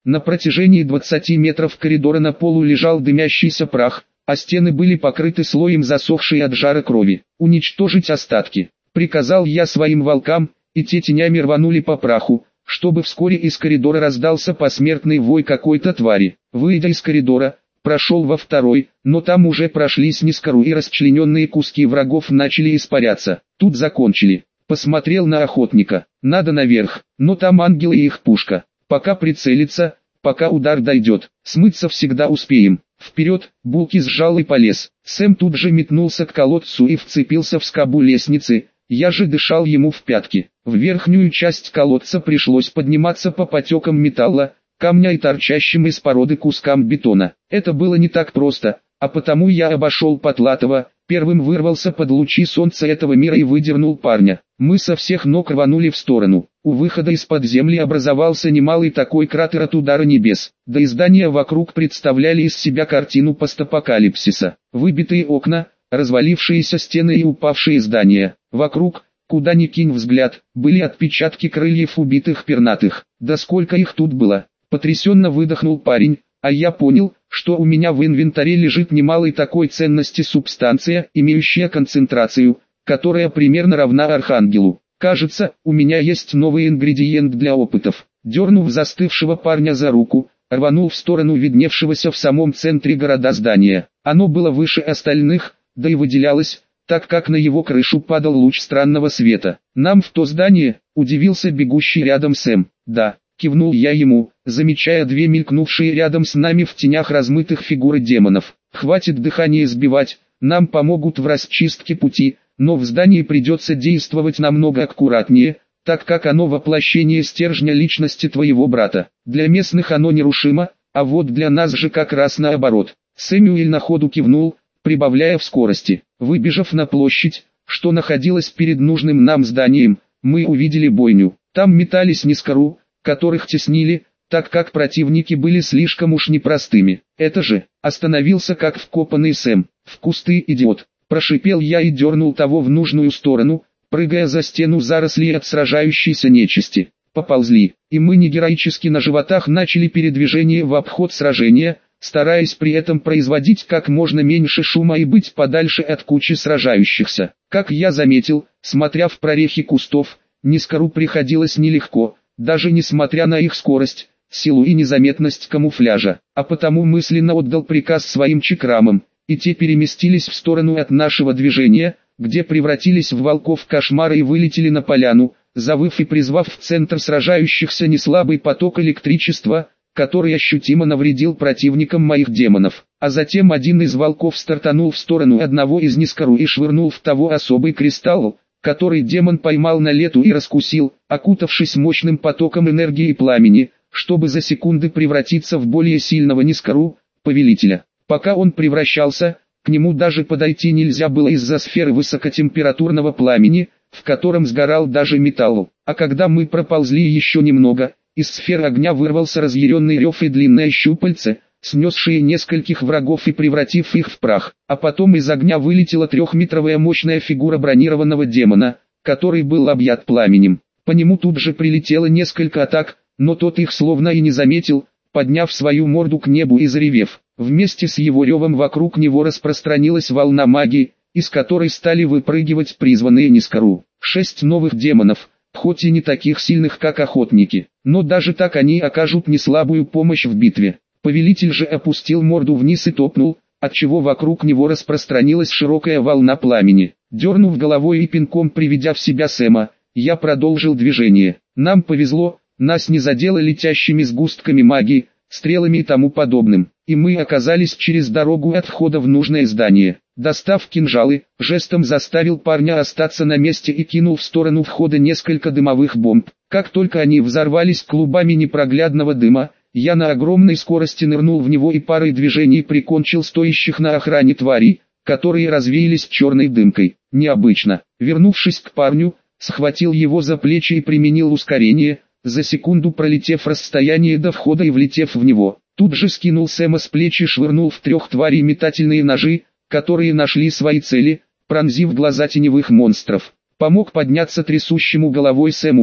На протяжении 20 метров коридора на полу лежал дымящийся прах, а стены были покрыты слоем засохшей от жара крови. «Уничтожить остатки», — приказал я своим волкам, и те тенями рванули по праху, чтобы вскоре из коридора раздался посмертный вой какой-то твари. Выйдя из коридора, прошел во второй, но там уже прошлись Нискару и расчлененные куски врагов начали испаряться. Тут закончили. Посмотрел на охотника. Надо наверх, но там ангелы и их пушка. Пока прицелиться, пока удар дойдет, смыться всегда успеем. Вперед, Булки сжал и полез. Сэм тут же метнулся к колодцу и вцепился в скобу лестницы. Я же дышал ему в пятки. В верхнюю часть колодца пришлось подниматься по потекам металла, камня и торчащим из породы кускам бетона. Это было не так просто, а потому я обошел Потлатова, первым вырвался под лучи солнца этого мира и выдернул парня. Мы со всех ног рванули в сторону. У выхода из-под земли образовался немалый такой кратер от удара небес. Да и здания вокруг представляли из себя картину постапокалипсиса. Выбитые окна, развалившиеся стены и упавшие здания. Вокруг, куда ни кинь взгляд, были отпечатки крыльев убитых пернатых. Да сколько их тут было! Потрясенно выдохнул парень, а я понял, что у меня в инвентаре лежит немалой такой ценности субстанция, имеющая концентрацию, которая примерно равна Архангелу. Кажется, у меня есть новый ингредиент для опытов. Дернув застывшего парня за руку, рванул в сторону видневшегося в самом центре города здания. Оно было выше остальных, да и выделялось, так как на его крышу падал луч странного света. «Нам в то здание?» – удивился бегущий рядом Сэм. «Да», – кивнул я ему, замечая две мелькнувшие рядом с нами в тенях размытых фигуры демонов. «Хватит дыхание сбивать, нам помогут в расчистке пути, но в здании придется действовать намного аккуратнее, так как оно воплощение стержня личности твоего брата. Для местных оно нерушимо, а вот для нас же как раз наоборот». Сэмюэль на ходу кивнул, прибавляя в скорости. Выбежав на площадь, что находилась перед нужным нам зданием, мы увидели бойню. Там метались Нискару, которых теснили, так как противники были слишком уж непростыми. «Это же!» — остановился как вкопанный Сэм. «В кусты, идиот!» — прошипел я и дернул того в нужную сторону, прыгая за стену зарослей от сражающейся нечисти. Поползли, и мы не героически на животах начали передвижение в обход сражения, стараясь при этом производить как можно меньше шума и быть подальше от кучи сражающихся. Как я заметил, смотря в прорехи кустов, Нискару приходилось нелегко, даже несмотря на их скорость, силу и незаметность камуфляжа, а потому мысленно отдал приказ своим чакрамам, и те переместились в сторону от нашего движения, где превратились в волков кошмара и вылетели на поляну, завыв и призвав в центр сражающихся неслабый поток электричества, который ощутимо навредил противникам моих демонов. А затем один из волков стартанул в сторону одного из Нискару и швырнул в того особый кристалл, который демон поймал на лету и раскусил, окутавшись мощным потоком энергии и пламени, чтобы за секунды превратиться в более сильного Нискару, повелителя. Пока он превращался, к нему даже подойти нельзя было из-за сферы высокотемпературного пламени, в котором сгорал даже металл. А когда мы проползли еще немного, из сферы огня вырвался разъяренный рев и длинное щупальце, снесшие нескольких врагов и превратив их в прах. А потом из огня вылетела трехметровая мощная фигура бронированного демона, который был объят пламенем. По нему тут же прилетело несколько атак, но тот их словно и не заметил, подняв свою морду к небу и заревев. Вместе с его ревом вокруг него распространилась волна магии, из которой стали выпрыгивать призванные Нискару. 6 новых демонов, хоть и не таких сильных как охотники, но даже так они окажут неслабую помощь в битве. Повелитель же опустил морду вниз и топнул, отчего вокруг него распространилась широкая волна пламени. Дернув головой и пинком приведя в себя Сэма, я продолжил движение. Нам повезло, нас не задело летящими сгустками магии, стрелами и тому подобным, и мы оказались через дорогу от входа в нужное здание. Достав кинжалы, жестом заставил парня остаться на месте и кинул в сторону входа несколько дымовых бомб. Как только они взорвались клубами непроглядного дыма, я на огромной скорости нырнул в него и парой движений прикончил стоящих на охране тварей, которые развеялись черной дымкой. Необычно. Вернувшись к парню, схватил его за плечи и применил ускорение, за секунду пролетев расстояние до входа и влетев в него. Тут же скинул Сэма с плеч и швырнул в 3 тварей метательные ножи, которые нашли свои цели, пронзив глаза теневых монстров. Помог подняться трясущему головой Сэму и,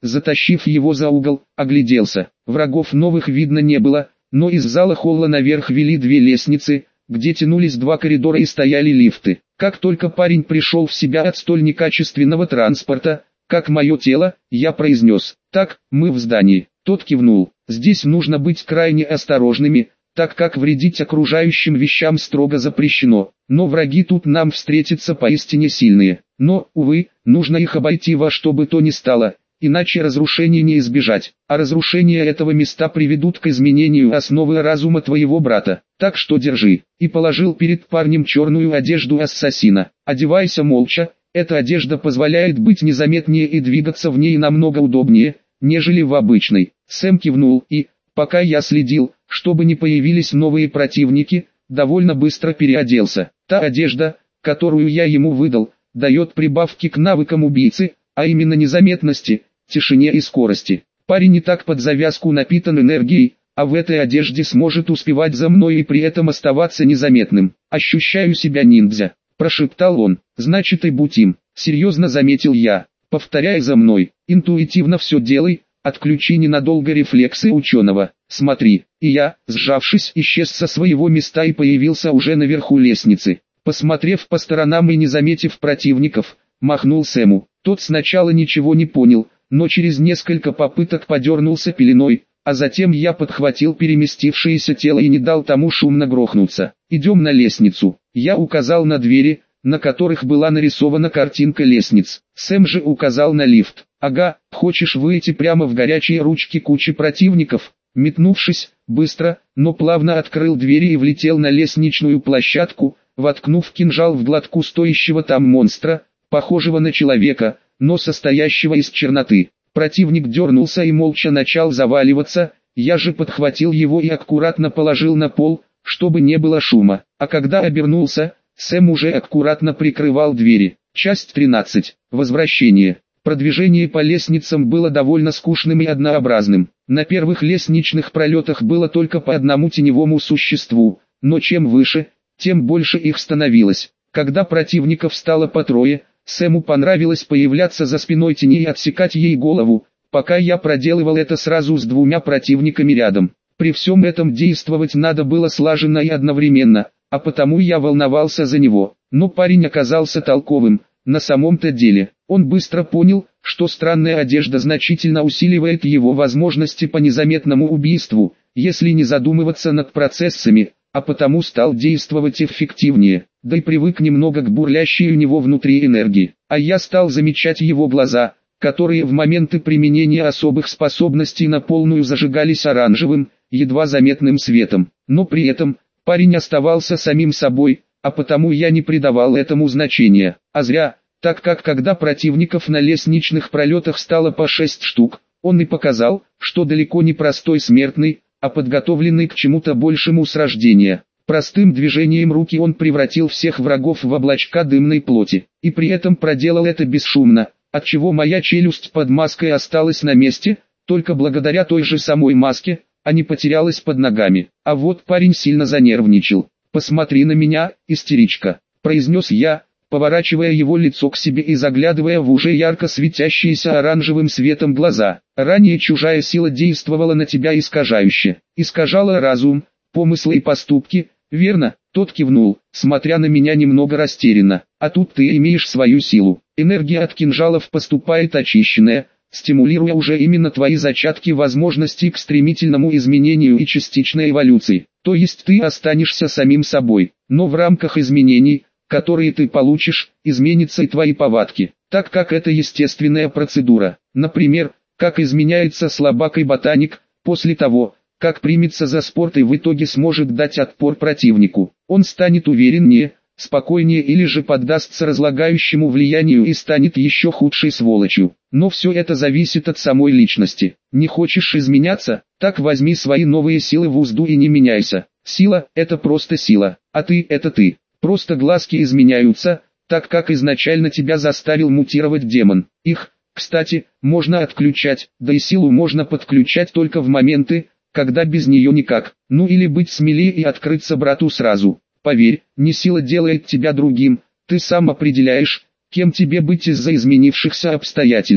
затащив его за угол, огляделся. Врагов новых видно не было, но из зала холла наверх вели две лестницы, где тянулись два коридора и стояли лифты. Как только парень пришел в себя от столь некачественного транспорта, как мое тело, я произнес: «Так, мы в здании». Тот кивнул. «Здесь нужно быть крайне осторожными, так как вредить окружающим вещам строго запрещено, но враги тут нам встретятся поистине сильные. Но, увы, нужно их обойти во что бы то ни стало, иначе разрушения не избежать, а разрушения этого места приведут к изменению основы разума твоего брата, так что держи». И положил перед парнем черную одежду ассасина. «Одевайся молча, эта одежда позволяет быть незаметнее и двигаться в ней намного удобнее, нежели в обычной». Сэм кивнул и, пока я следил, чтобы не появились новые противники, довольно быстро переоделся. Та одежда, которую я ему выдал, дает прибавки к навыкам убийцы, а именно незаметности, тишине и скорости. Парень и так под завязку напитан энергией, а в этой одежде сможет успевать за мной и при этом оставаться незаметным. «Ощущаю себя ниндзя», – прошептал он. «Значит и будь им», – серьезно заметил я. «Повторяй за мной, интуитивно все делай, отключи ненадолго рефлексы ученого. Смотри». И я, сжавшись, исчез со своего места и появился уже наверху лестницы. Посмотрев по сторонам и не заметив противников, махнул Сэму. Тот сначала ничего не понял, но через несколько попыток подернулся пеленой, а затем я подхватил переместившееся тело и не дал тому шумно грохнуться. «Идем на лестницу». Я указал на двери, на которых была нарисована картинка лестниц. Сэм же указал на лифт. «Ага, хочешь выйти прямо в горячие ручки кучи противников?» Метнувшись, быстро, но плавно открыл двери и влетел на лестничную площадку, воткнув кинжал в глотку стоящего там монстра, похожего на человека, но состоящего из черноты. Противник дернулся и молча начал заваливаться, я же подхватил его и аккуратно положил на пол, чтобы не было шума. А когда обернулся, Сэм уже аккуратно прикрывал двери. Часть 13. Возвращение. Продвижение по лестницам было довольно скучным и однообразным. На первых лестничных пролетах было только по одному теневому существу, но чем выше, тем больше их становилось. Когда противников стало по трое, Сэму понравилось появляться за спиной тени и отсекать ей голову, пока я проделывал это сразу с двумя противниками рядом. При всем этом действовать надо было слаженно и одновременно, а потому я волновался за него. Но парень оказался толковым. На самом-то деле, он быстро понял, что странная одежда значительно усиливает его возможности по незаметному убийству, если не задумываться над процессами, а потому стал действовать эффективнее, да и привык немного к бурлящей у него внутри энергии. А я стал замечать его глаза, которые в моменты применения особых способностей на полную зажигались оранжевым, едва заметным светом. Но при этом, парень оставался самим собой, а потому я не придавал этому значения. А зря, так как когда противников на лестничных пролетах стало по 6 штук, он и показал, что далеко не простой смертный, а подготовленный к чему-то большему с рождения. Простым движением руки он превратил всех врагов в облачка дымной плоти, и при этом проделал это бесшумно, отчего моя челюсть под маской осталась на месте, только благодаря той же самой маске, а не потерялась под ногами. А вот парень сильно занервничал. «Посмотри на меня, истеричка», – произнес я, поворачивая его лицо к себе и заглядывая в уже ярко светящиеся оранжевым светом глаза. «Ранее чужая сила действовала на тебя искажающе, искажала разум, помыслы и поступки, верно?» Тот кивнул, смотря на меня немного растерянно. «А тут ты имеешь свою силу. Энергия от кинжалов поступает очищенная, стимулируя уже именно твои зачатки возможностей к стремительному изменению и частичной эволюции. То есть ты останешься самим собой, но в рамках изменений, которые ты получишь, изменятся и твои повадки, так как это естественная процедура. Например, как изменяется слабак и ботаник, после того, как примется за спорт и в итоге сможет дать отпор противнику. Он станет увереннее, спокойнее или же поддастся разлагающему влиянию и станет еще худшей сволочью. Но все это зависит от самой личности. Не хочешь изменяться? Так возьми свои новые силы в узду и не меняйся. Сила – это просто сила, а ты – это ты. Просто глазки изменяются, так как изначально тебя заставил мутировать демон. Их, кстати, можно отключать, да и силу можно подключать только в моменты, когда без нее никак. Ну или быть смелее и открыться брату сразу. Поверь, не сила делает тебя другим, ты сам определяешь, кем тебе быть из-за изменившихся обстоятельств.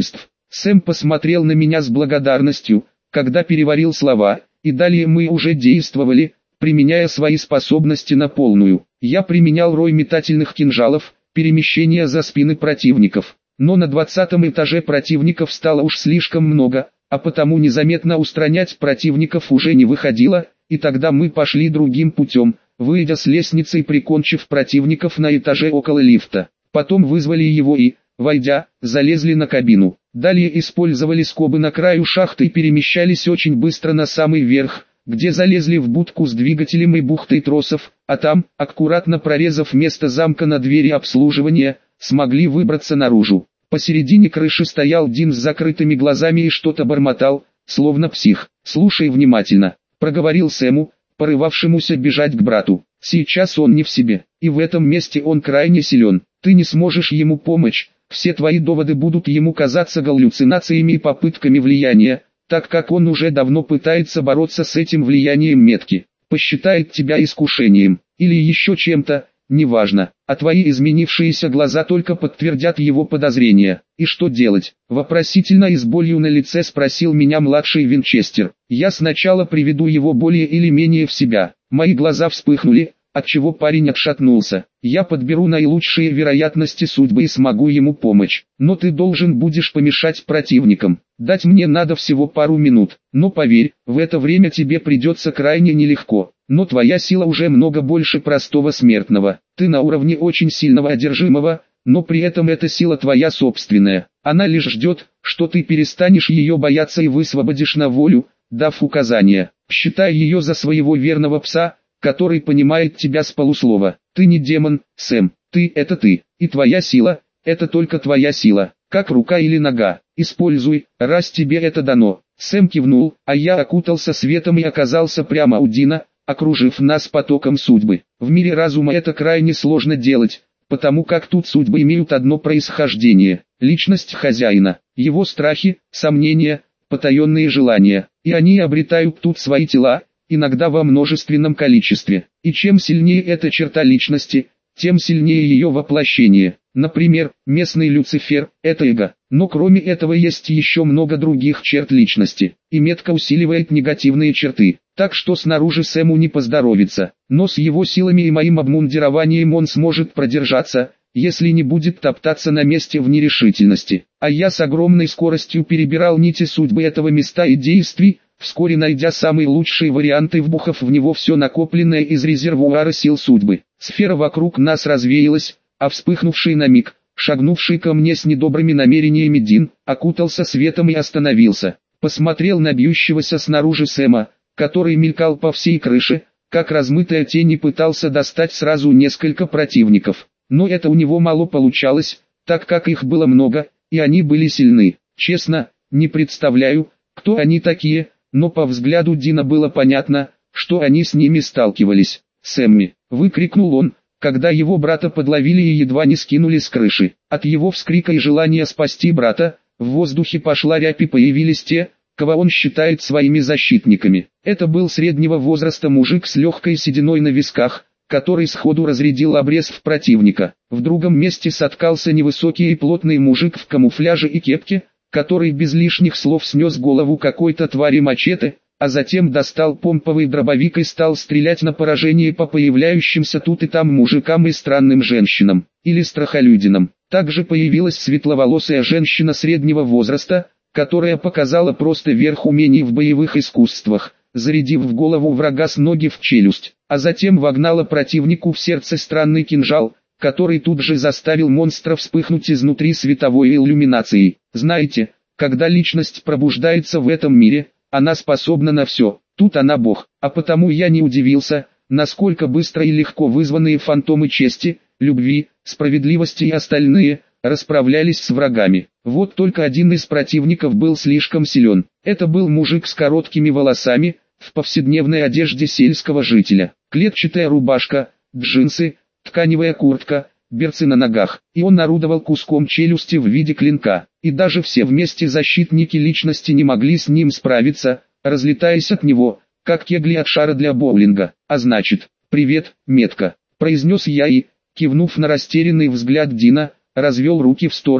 Сэм посмотрел на меня с благодарностью, когда переварил слова, и далее мы уже действовали, применяя свои способности на полную. Я применял рой метательных кинжалов, перемещение за спины противников. Но на 20-м этаже противников стало уж слишком много, а потому незаметно устранять противников уже не выходило, и тогда мы пошли другим путем, выйдя с лестницы и прикончив противников на этаже около лифта. Потом вызвали его и, войдя, залезли на кабину. Далее использовали скобы на краю шахты и перемещались очень быстро на самый верх, где залезли в будку с двигателем и бухтой тросов, а там, аккуратно прорезав место замка на двери обслуживания, смогли выбраться наружу. Посередине крыши стоял Дин с закрытыми глазами и что-то бормотал, словно псих. «Слушай внимательно», — проговорил Сэму, порывавшемуся бежать к брату. «Сейчас он не в себе, и в этом месте он крайне силен. Ты не сможешь ему помочь, все твои доводы будут ему казаться галлюцинациями и попытками влияния, так как он уже давно пытается бороться с этим влиянием метки. Посчитает тебя искушением, или еще чем-то, неважно, а твои изменившиеся глаза только подтвердят его подозрения. И что делать?» Вопросительно и с болью на лице спросил меня младший Винчестер. «Я сначала приведу его более или менее в себя». Мои глаза вспыхнули, отчего парень отшатнулся. «Я подберу наилучшие вероятности судьбы и смогу ему помочь. Но ты должен будешь помешать противникам. Дать мне надо всего пару минут. Но поверь, в это время тебе придется крайне нелегко. Но твоя сила уже много больше простого смертного. Ты на уровне очень сильного одержимого, но при этом эта сила твоя собственная. Она лишь ждет, что ты перестанешь ее бояться и высвободишь на волю, дав указания. Считай ее за своего верного пса, который понимает тебя с полуслова. Ты не демон, Сэм, ты — это ты, и твоя сила — это только твоя сила, как рука или нога. Используй, раз тебе это дано». Сэм кивнул, а я окутался светом и оказался прямо у Дина, окружив нас потоком судьбы. В мире разума это крайне сложно делать, потому как тут судьбы имеют одно происхождение — личность хозяина, его страхи, сомнения, потаенные желания, и они обретают тут свои тела, иногда во множественном количестве. И чем сильнее эта черта личности, тем сильнее ее воплощение. Например, местный Люцифер – это эго. Но кроме этого есть еще много других черт личности. И метка усиливает негативные черты. Так что снаружи Сэму не поздоровится. Но с его силами и моим обмундированием он сможет продержаться, если не будет топтаться на месте в нерешительности. А я с огромной скоростью перебирал нити судьбы этого места и действий, вскоре найдя самые лучшие варианты, вбухав в него все накопленное из резервуара сил судьбы. Сфера вокруг нас развеялась, а вспыхнувший на миг, шагнувший ко мне с недобрыми намерениями Дин, окутался светом и остановился. Посмотрел на бьющегося снаружи Сэма, который мелькал по всей крыше, как размытая тень, и пытался достать сразу несколько противников. Но это у него мало получалось, так как их было много, и они были сильны. Честно, не представляю, кто они такие, но по взгляду Дина было понятно, что они с ними сталкивались. «Сэмми!» — выкрикнул он, когда его брата подловили и едва не скинули с крыши. От его вскрика и желания спасти брата, в воздухе пошла рябь и появились те, кого он считает своими защитниками. Это был среднего возраста мужик с легкой сединой на висках, который сходу разрядил обрез в противника. В другом месте соткался невысокий и плотный мужик в камуфляже и кепке, который без лишних слов снес голову какой-то твари мачете, а затем достал помповый дробовик и стал стрелять на поражение по появляющимся тут и там мужикам и странным женщинам, или страхолюдинам. Также появилась светловолосая женщина среднего возраста, которая показала просто верх умений в боевых искусствах, зарядив в голову врага с ноги в челюсть, а затем вогнала противнику в сердце странный кинжал, который тут же заставил монстра вспыхнуть изнутри световой иллюминацией. Знаете, когда личность пробуждается в этом мире, она способна на все. Тут она бог, а потому я не удивился, насколько быстро и легко вызванные фантомы чести, любви, справедливости и остальные расправлялись с врагами. Вот только один из противников был слишком силен. Это был мужик с короткими волосами, в повседневной одежде сельского жителя. Клетчатая рубашка, джинсы, тканевая куртка, берцы на ногах, и он орудовал куском челюсти в виде клинка. И даже все вместе защитники личности не могли с ним справиться, разлетаясь от него, как кегли от шара для боулинга. «А значит, привет, метка», — произнес я и, кивнув на растерянный взгляд Дина, развел руки в стороны,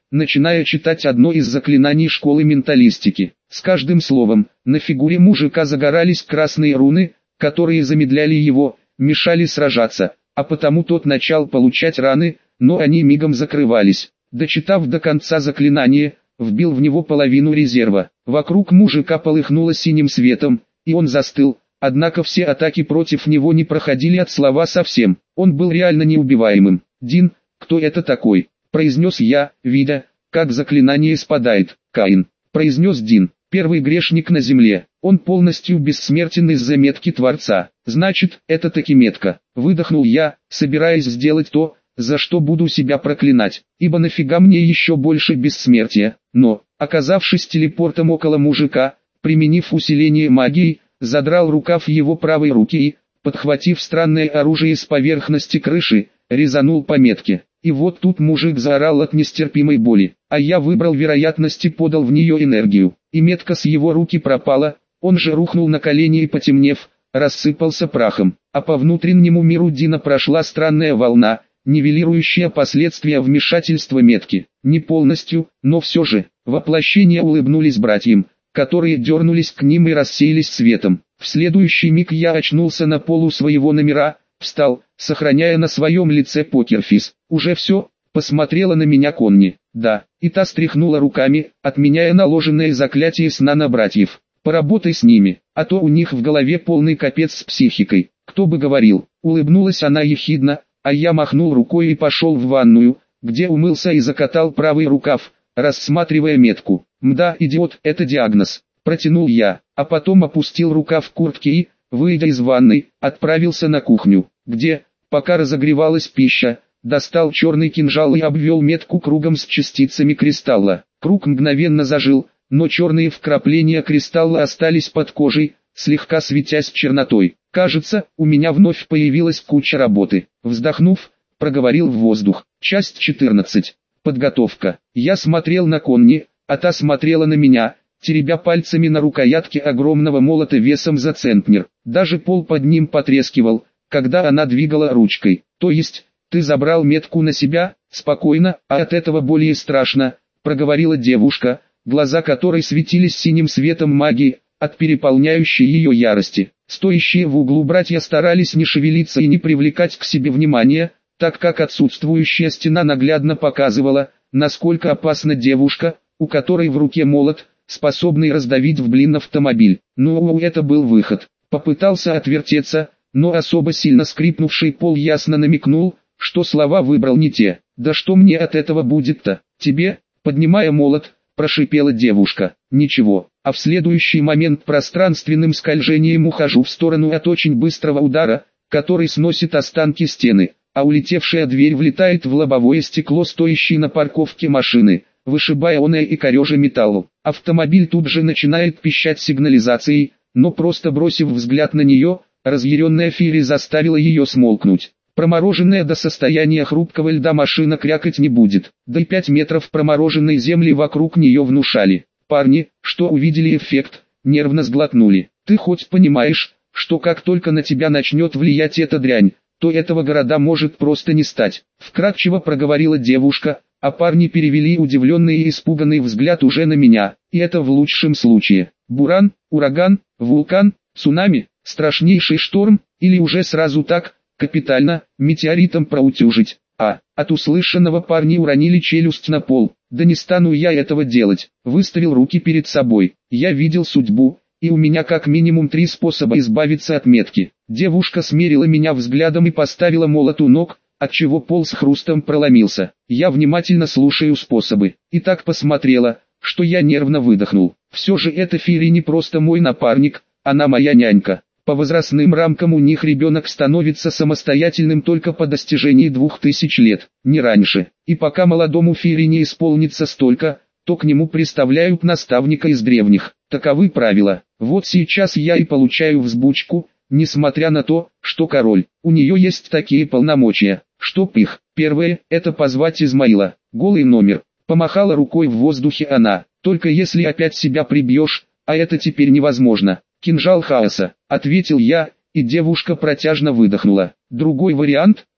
начиная читать одно из заклинаний школы менталистики. С каждым словом, на фигуре мужика загорались красные руны, которые замедляли его, мешали сражаться, а потому тот начал получать раны, но они мигом закрывались. Дочитав до конца заклинание, вбил в него половину резерва. Вокруг мужика полыхнуло синим светом, и он застыл, однако все атаки против него не проходили от слова совсем. Он был реально неубиваемым. «Дин, кто это такой?» – произнес я, видя, как заклинание спадает. «Каин», – произнес Дин, – «первый грешник на земле. Он полностью бессмертен из-за метки Творца. Значит, это таки метка». Выдохнул я, собираясь сделать то, за что буду себя проклинать, ибо нафига мне еще больше бессмертия. Но, оказавшись телепортом около мужика, применив усиление магии, задрал рукав его правой руки и, подхватив странное оружие с поверхности крыши, резанул по метке. И вот тут мужик заорал от нестерпимой боли, а я выбрал вероятность и подал в нее энергию, и метка с его руки пропала, он же рухнул на колени и, потемнев, рассыпался прахом, а по внутреннему миру Дина прошла странная волна, нивелирующая последствия вмешательства метки. Не полностью, но все же, воплощения улыбнулись братьям, которые дернулись к ним и рассеялись светом. В следующий миг я очнулся на полу своего номера, встал, сохраняя на своем лице покерфейс. «Уже все?» — посмотрела на меня Конни. «Да», и та стряхнула руками, отменяя наложенное заклятие сна на братьев. «Поработай с ними, а то у них в голове полный капец с психикой». «Кто бы говорил?» — улыбнулась она ехидно, а я махнул рукой и пошел в ванную, где умылся и закатал правый рукав, рассматривая метку. «Мда, идиот, это диагноз», — протянул я, а потом опустил рукав куртки и, выйдя из ванной, отправился на кухню, где, пока разогревалась пища, достал черный кинжал и обвел метку кругом с частицами кристалла. Круг мгновенно зажил, но черные вкрапления кристалла остались под кожей, слегка светясь чернотой. «Кажется, у меня вновь появилась куча работы». Вздохнув, проговорил в воздух. Часть 14. Подготовка. Я смотрел на Конни, а та смотрела на меня, теребя пальцами на рукоятке огромного молота весом за центнер. Даже пол под ним потрескивал, когда она двигала ручкой. «То есть, ты забрал метку на себя?» «Спокойно, а от этого более страшно», — проговорила девушка, глаза которой светились синим светом магии, от переполняющей ее ярости. Стоящие в углу братья старались не шевелиться и не привлекать к себе внимания, так как отсутствующая стена наглядно показывала, насколько опасна девушка, у которой в руке молот, способный раздавить в блин автомобиль. Ну, это был выход. Попытался отвертеться, но особо сильно скрипнувший пол ясно намекнул, что слова выбрал не те. «Да что мне от этого будет-то? Тебе?» Поднимая молот, прошипела девушка. «Ничего». А в следующий момент пространственным скольжением ухожу в сторону от очень быстрого удара, который сносит останки стены, а улетевшая дверь влетает в лобовое стекло стоящей на парковке машины, вышибая оное и корежа металлу. Автомобиль тут же начинает пищать сигнализацией, но просто бросив взгляд на нее, разъяренная Фири заставила ее смолкнуть. Промороженная до состояния хрупкого льда машина крякать не будет, да и 5 метров промороженной земли вокруг нее внушали. Парни, что увидели эффект, нервно сглотнули. «Ты хоть понимаешь, что как только на тебя начнет влиять эта дрянь, то этого города может просто не стать?» Вкратчиво проговорила девушка, а парни перевели удивленный и испуганный взгляд уже на меня. И это в лучшем случае. Буран, ураган, вулкан, цунами, страшнейший шторм, или уже сразу так, капитально, метеоритом проутюжить. От услышанного парни уронили челюсть на пол. «Да не стану я этого делать», выставил руки перед собой. Я видел судьбу, и у меня как минимум 3 способа избавиться от метки. Девушка смерила меня взглядом и поставила молот у ног, отчего пол с хрустом проломился. Я внимательно слушаю способы. И так посмотрела, что я нервно выдохнул. Все же эта Фири не просто мой напарник, она моя нянька. По возрастным рамкам у них ребенок становится самостоятельным только по достижении 2000 лет, не раньше. И пока молодому Фири не исполнится столько, то к нему представляют наставника из древних. Таковы правила. Вот сейчас я и получаю взбучку, несмотря на то, что король. У нее есть такие полномочия. Чтоб их. Первое – это позвать Измаила. Голый номер. Помахала рукой в воздухе она. Только если опять себя прибьешь, а это теперь невозможно. «Кинжал хаоса», — ответил я, и девушка протяжно выдохнула. «Другой вариант»,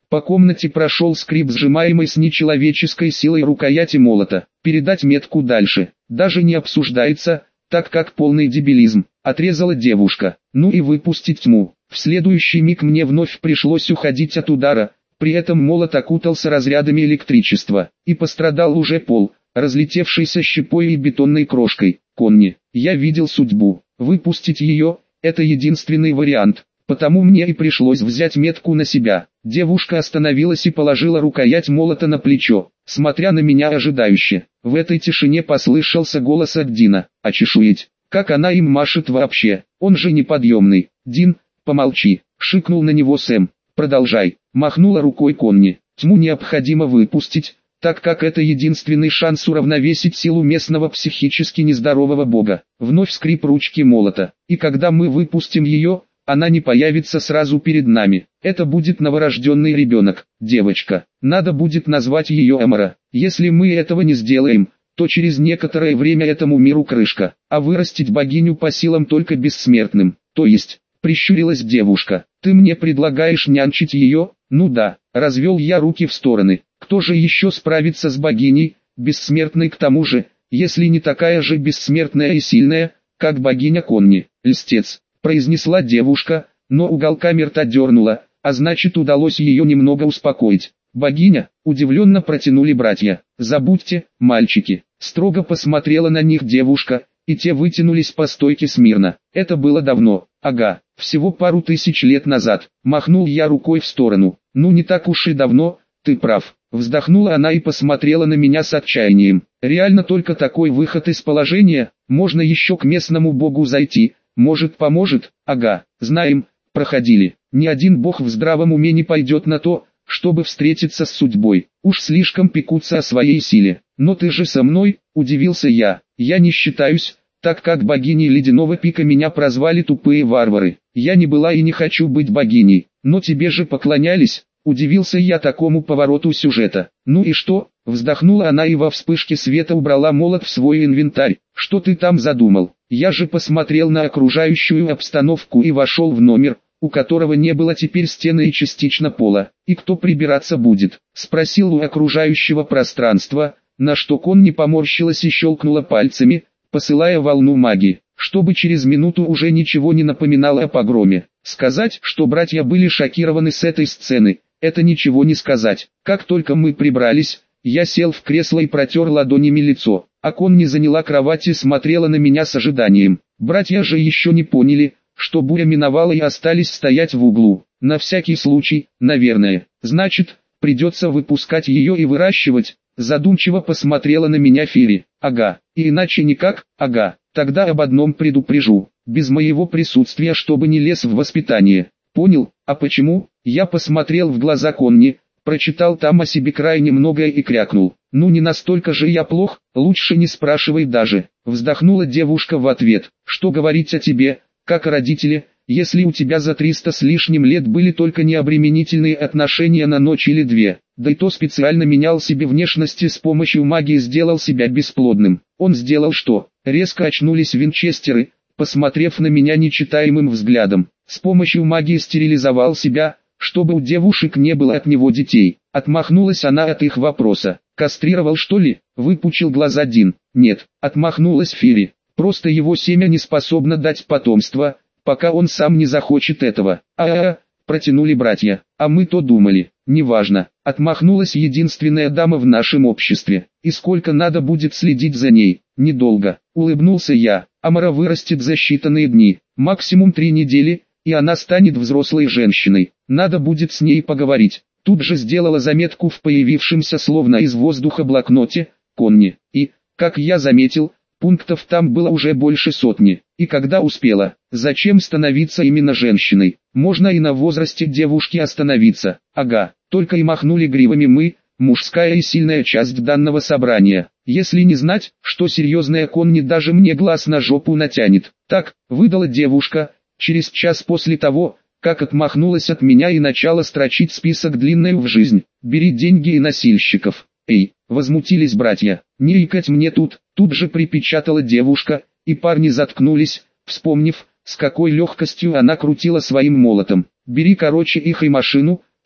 По комнате прошел скрип сжимаемой с нечеловеческой силой рукояти молота. Передать метку дальше, даже не обсуждается, так как полный дебилизм, отрезала девушка. Ну и выпустить тьму. В следующий миг мне вновь пришлось уходить от удара, при этом молот окутался разрядами электричества, и пострадал уже пол, разлетевшийся щепой и бетонной крошкой. Конни, я видел судьбу, выпустить ее – это единственный вариант, потому мне и пришлось взять метку на себя. Девушка остановилась и положила рукоять молота на плечо, смотря на меня ожидающе. В этой тишине послышался голос от Дина. «Очешуеть, как она им машет вообще, он же неподъемный». «Дин, помолчи», — шикнул на него Сэм. «Продолжай», — махнула рукой Конни. «Тьму необходимо выпустить, так как это единственный шанс уравновесить силу местного психически нездорового бога». Вновь скрип ручки молота. «И когда мы выпустим ее, она не появится сразу перед нами. Это будет новорожденный ребенок, девочка. Надо будет назвать ее Эмора. Если мы этого не сделаем, то через некоторое время этому миру крышка. А вырастить богиню по силам только бессмертным. То есть, прищурилась девушка, ты мне предлагаешь нянчить ее? Ну да, развел я руки в стороны. Кто же еще справится с богиней, бессмертной к тому же, если не такая же бессмертная и сильная, как богиня Конни? Льстец, произнесла девушка, но уголками рта дернула, а значит удалось ее немного успокоить. «Богиня?» – удивленно протянули братья. «Забудьте, мальчики», – строго посмотрела на них девушка, и те вытянулись по стойке смирно. Это было давно, ага, всего пару тысяч лет назад. Махнул я рукой в сторону. Ну не так уж и давно, ты прав. Вздохнула она и посмотрела на меня с отчаянием. Реально только такой выход из положения, можно еще к местному богу зайти. Может поможет, ага, знаем, проходили. Ни один бог в здравом уме не пойдет на то, чтобы встретиться с судьбой. Уж слишком пекутся о своей силе. Но ты же со мной, удивился я. Я не считаюсь, так как богиней ледяного пика меня прозвали тупые варвары. Я не была и не хочу быть богиней. Но тебе же поклонялись, удивился я такому повороту сюжета. Ну и что? Вздохнула она и во вспышке света убрала молот в свой инвентарь. Что ты там задумал? Я же посмотрел на окружающую обстановку и вошел в номер, у которого не было теперь стены и частично пола. «И кто прибираться будет?» – спросил у окружающего пространства, на что Конни поморщилась и щелкнула пальцами, посылая волну магии, чтобы через минуту уже ничего не напоминало о погроме. Сказать, что братья были шокированы с этой сцены, это ничего не сказать. Как только мы прибрались, я сел в кресло и протер ладонями лицо, а Конни заняла кровать и смотрела на меня с ожиданием. Братья же еще не поняли, что буря миновала и остались стоять в углу. На всякий случай, наверное. Значит, придется выпускать ее и выращивать. Задумчиво посмотрела на меня Фири. Ага, и иначе никак, ага. Тогда об одном предупрежу. Без моего присутствия, чтобы не лез в воспитание. Понял, а почему? Я посмотрел в глаза Конни, прочитал там о себе крайне многое и крякнул. Ну не настолько же я плох, лучше не спрашивай даже. Вздохнула девушка в ответ. Что говорить о тебе, как о родителе, если у тебя за 300 с лишним лет были только необременительные отношения на ночь или две, да и то специально менял себе внешности с помощью магии, сделал себя бесплодным. Он сделал что? Резко очнулись винчестеры, посмотрев на меня нечитаемым взглядом. С помощью магии стерилизовал себя, чтобы у девушек не было от него детей. Отмахнулась она от их вопроса. Кастрировал что ли? Выпучил глаза Дин. Нет, отмахнулась Фири. Просто его семя не способно дать потомство, пока он сам не захочет этого. Протянули братья. А мы то думали. Неважно. Отмахнулась единственная дама в нашем обществе. И сколько надо будет следить за ней? Недолго. Улыбнулся я. Амара вырастет за считанные дни. Максимум 3 недели, и она станет взрослой женщиной. Надо будет с ней поговорить. Тут же сделала заметку в появившемся словно из воздуха блокноте Конни. И, как я заметил, пунктов там было уже больше 100. И когда успела, зачем становиться именно женщиной? Можно и на возрасте девушки остановиться. Ага, только и махнули гривами мы, мужская и сильная часть данного собрания. Если не знать, что серьезная Конни даже мне глаз на жопу натянет. Так, выдала девушка, через час после того, как отмахнулась от меня и начала строчить список длинный в жизнь. Бери деньги и носильщиков. Эй, возмутились братья. Не икать мне тут же припечатала девушка, и парни заткнулись, вспомнив, с какой легкостью она крутила своим молотом. Бери короче их и машину,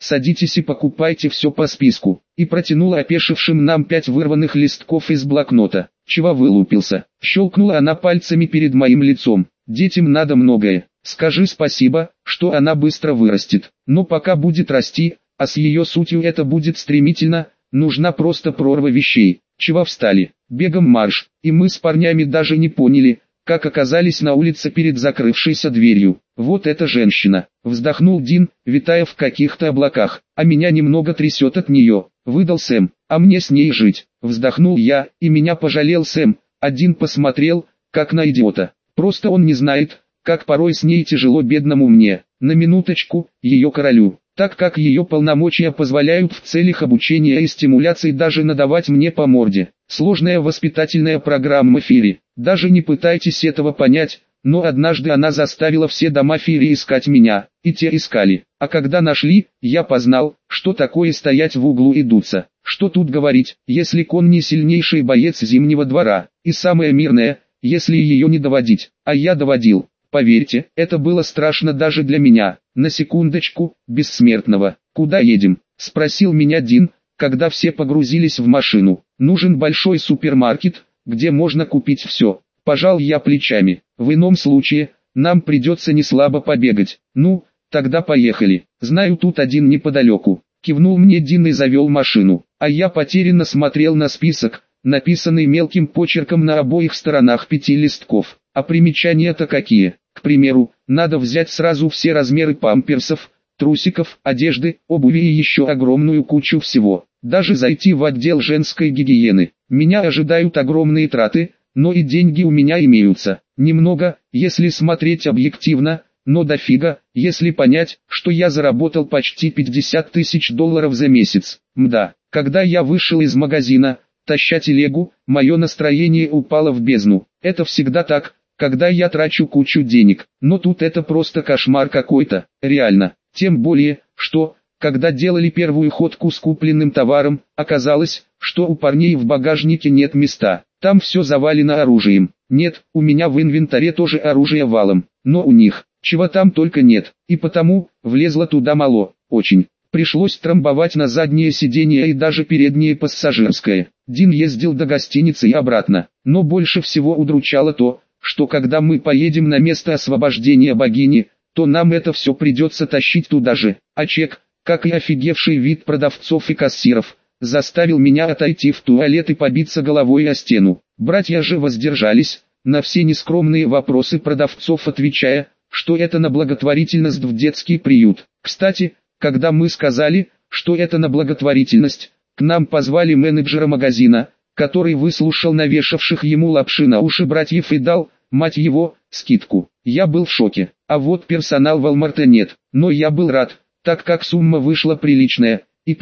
садитесь и покупайте все по списку. И протянула опешившим нам 5 вырванных листков из блокнота. Чего вылупился? Щелкнула она пальцами перед моим лицом. Детям надо многое. Скажи спасибо, что она быстро вырастет. Но пока будет расти, а с ее сутью это будет стремительно, нужна просто прорва вещей. Чего встали? Бегом марш. И мы с парнями даже не поняли, как оказались на улице перед закрывшейся дверью. Вот эта женщина. Вздохнул Дин, витая в каких-то облаках. А меня немного трясет от нее. Выдал Сэм. А мне с ней жить. Вздохнул я, и меня пожалел Сэм. А Дин посмотрел, как на идиота. Просто он не знает, как порой с ней тяжело бедному мне. На минуточку, ее королю. Так как ее полномочия позволяют в целях обучения и стимуляции даже надавать мне по морде. Сложная воспитательная программа Фири. Даже не пытайтесь этого понять, но однажды она заставила все дома Фири искать меня, и те искали. А когда нашли, я познал, что такое стоять в углу и дуться. Что тут говорить, если Конни сильнейший боец Зимнего двора, и самое мирное, если ее не доводить, а я доводил. Поверьте, это было страшно даже для меня. На секундочку, бессмертного. «Куда едем?» – спросил меня Дин, когда все погрузились в машину. «Нужен большой супермаркет, где можно купить все». Пожал я плечами. «В ином случае, нам придется неслабо побегать». «Ну, тогда поехали. Знаю тут один неподалеку». Кивнул мне Дин и завел машину. А я потерянно смотрел на список, написанный мелким почерком на обоих сторонах 5 листков. А примечания-то какие? К примеру, надо взять сразу все размеры памперсов, трусиков, одежды, обуви и еще огромную кучу всего. Даже зайти в отдел женской гигиены. Меня ожидают огромные траты, но и деньги у меня имеются. Немного, если смотреть объективно, но дофига, если понять, что я заработал почти $50 000 за месяц. Мда, когда я вышел из магазина, таща телегу, мое настроение упало в бездну. Это всегда так, когда я трачу кучу денег, но тут это просто кошмар какой-то, реально. Тем более, что, когда делали первую ходку с купленным товаром, оказалось, что у парней в багажнике нет места, там все завалено оружием. Нет, у меня в инвентаре тоже оружие валом, но у них, чего там только нет, и потому, влезло туда мало, очень. Пришлось трамбовать на заднее сиденье и даже переднее пассажирское. Дин ездил до гостиницы и обратно, но больше всего удручало то, что когда мы поедем на место освобождения богини, то нам это все придется тащить туда же, а чек, как и офигевший вид продавцов и кассиров, заставил меня отойти в туалет и побиться головой о стену. Братья же воздержались, на все нескромные вопросы продавцов отвечая, что это на благотворительность в детский приют. Кстати, когда мы сказали, что это на благотворительность, к нам позвали менеджера магазина, который выслушал навешавших ему лапши на уши братьев и дал, мать его, скидку. Я был в шоке, а вот персонал Walmart нет, но я был рад, так как сумма вышла приличная, и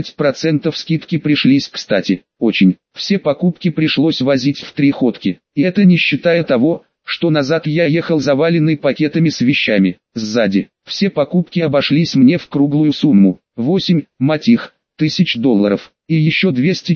15% скидки пришлись кстати, очень. Все покупки пришлось возить в 3 ходки, и это не считая того, что назад я ехал заваленный пакетами с вещами. Сзади, все покупки обошлись мне в круглую сумму, 8, мать их, $1000, и еще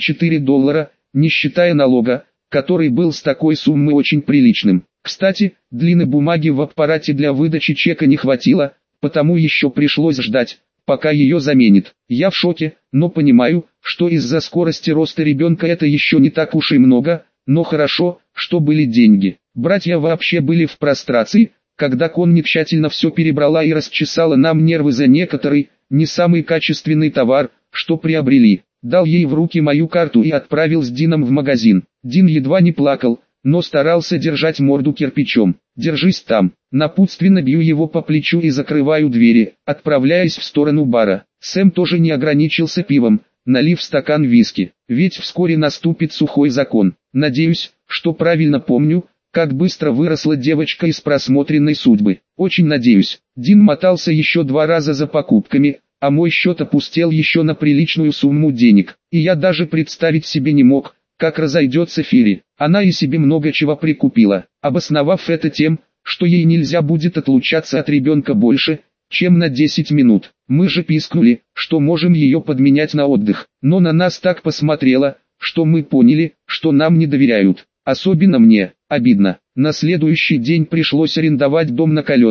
$204, не считая налога, который был с такой суммы очень приличным. Кстати, длины бумаги в аппарате для выдачи чека не хватило, потому еще пришлось ждать, пока ее заменит. Я в шоке, но понимаю, что из-за скорости роста ребенка это еще не так уж и много, но хорошо, что были деньги. Братья вообще были в прострации, когда Конни тщательно все перебрала и расчесала нам нервы за некоторый, не самый качественный товар, что приобрели. Дал ей в руки мою карту и отправил с Дином в магазин. Дин едва не плакал, но старался держать морду кирпичом. «Держись там». Напутственно бью его по плечу и закрываю двери, отправляясь в сторону бара. Сэм тоже не ограничился пивом, налив стакан виски. Ведь вскоре наступит сухой закон. Надеюсь, что правильно помню, как быстро выросла девочка из просмотренной судьбы. Очень надеюсь. Дин мотался еще 2 раза за покупками, а мой счет опустел еще на приличную сумму денег. И я даже представить себе не мог, как разойдется Фири. Она и себе много чего прикупила, обосновав это тем, что ей нельзя будет отлучаться от ребенка больше, чем на 10 минут. Мы же пискнули, что можем ее подменять на отдых, но на нас так посмотрела, что мы поняли, что нам не доверяют. Особенно мне, обидно. На следующий день пришлось арендовать дом на колесах,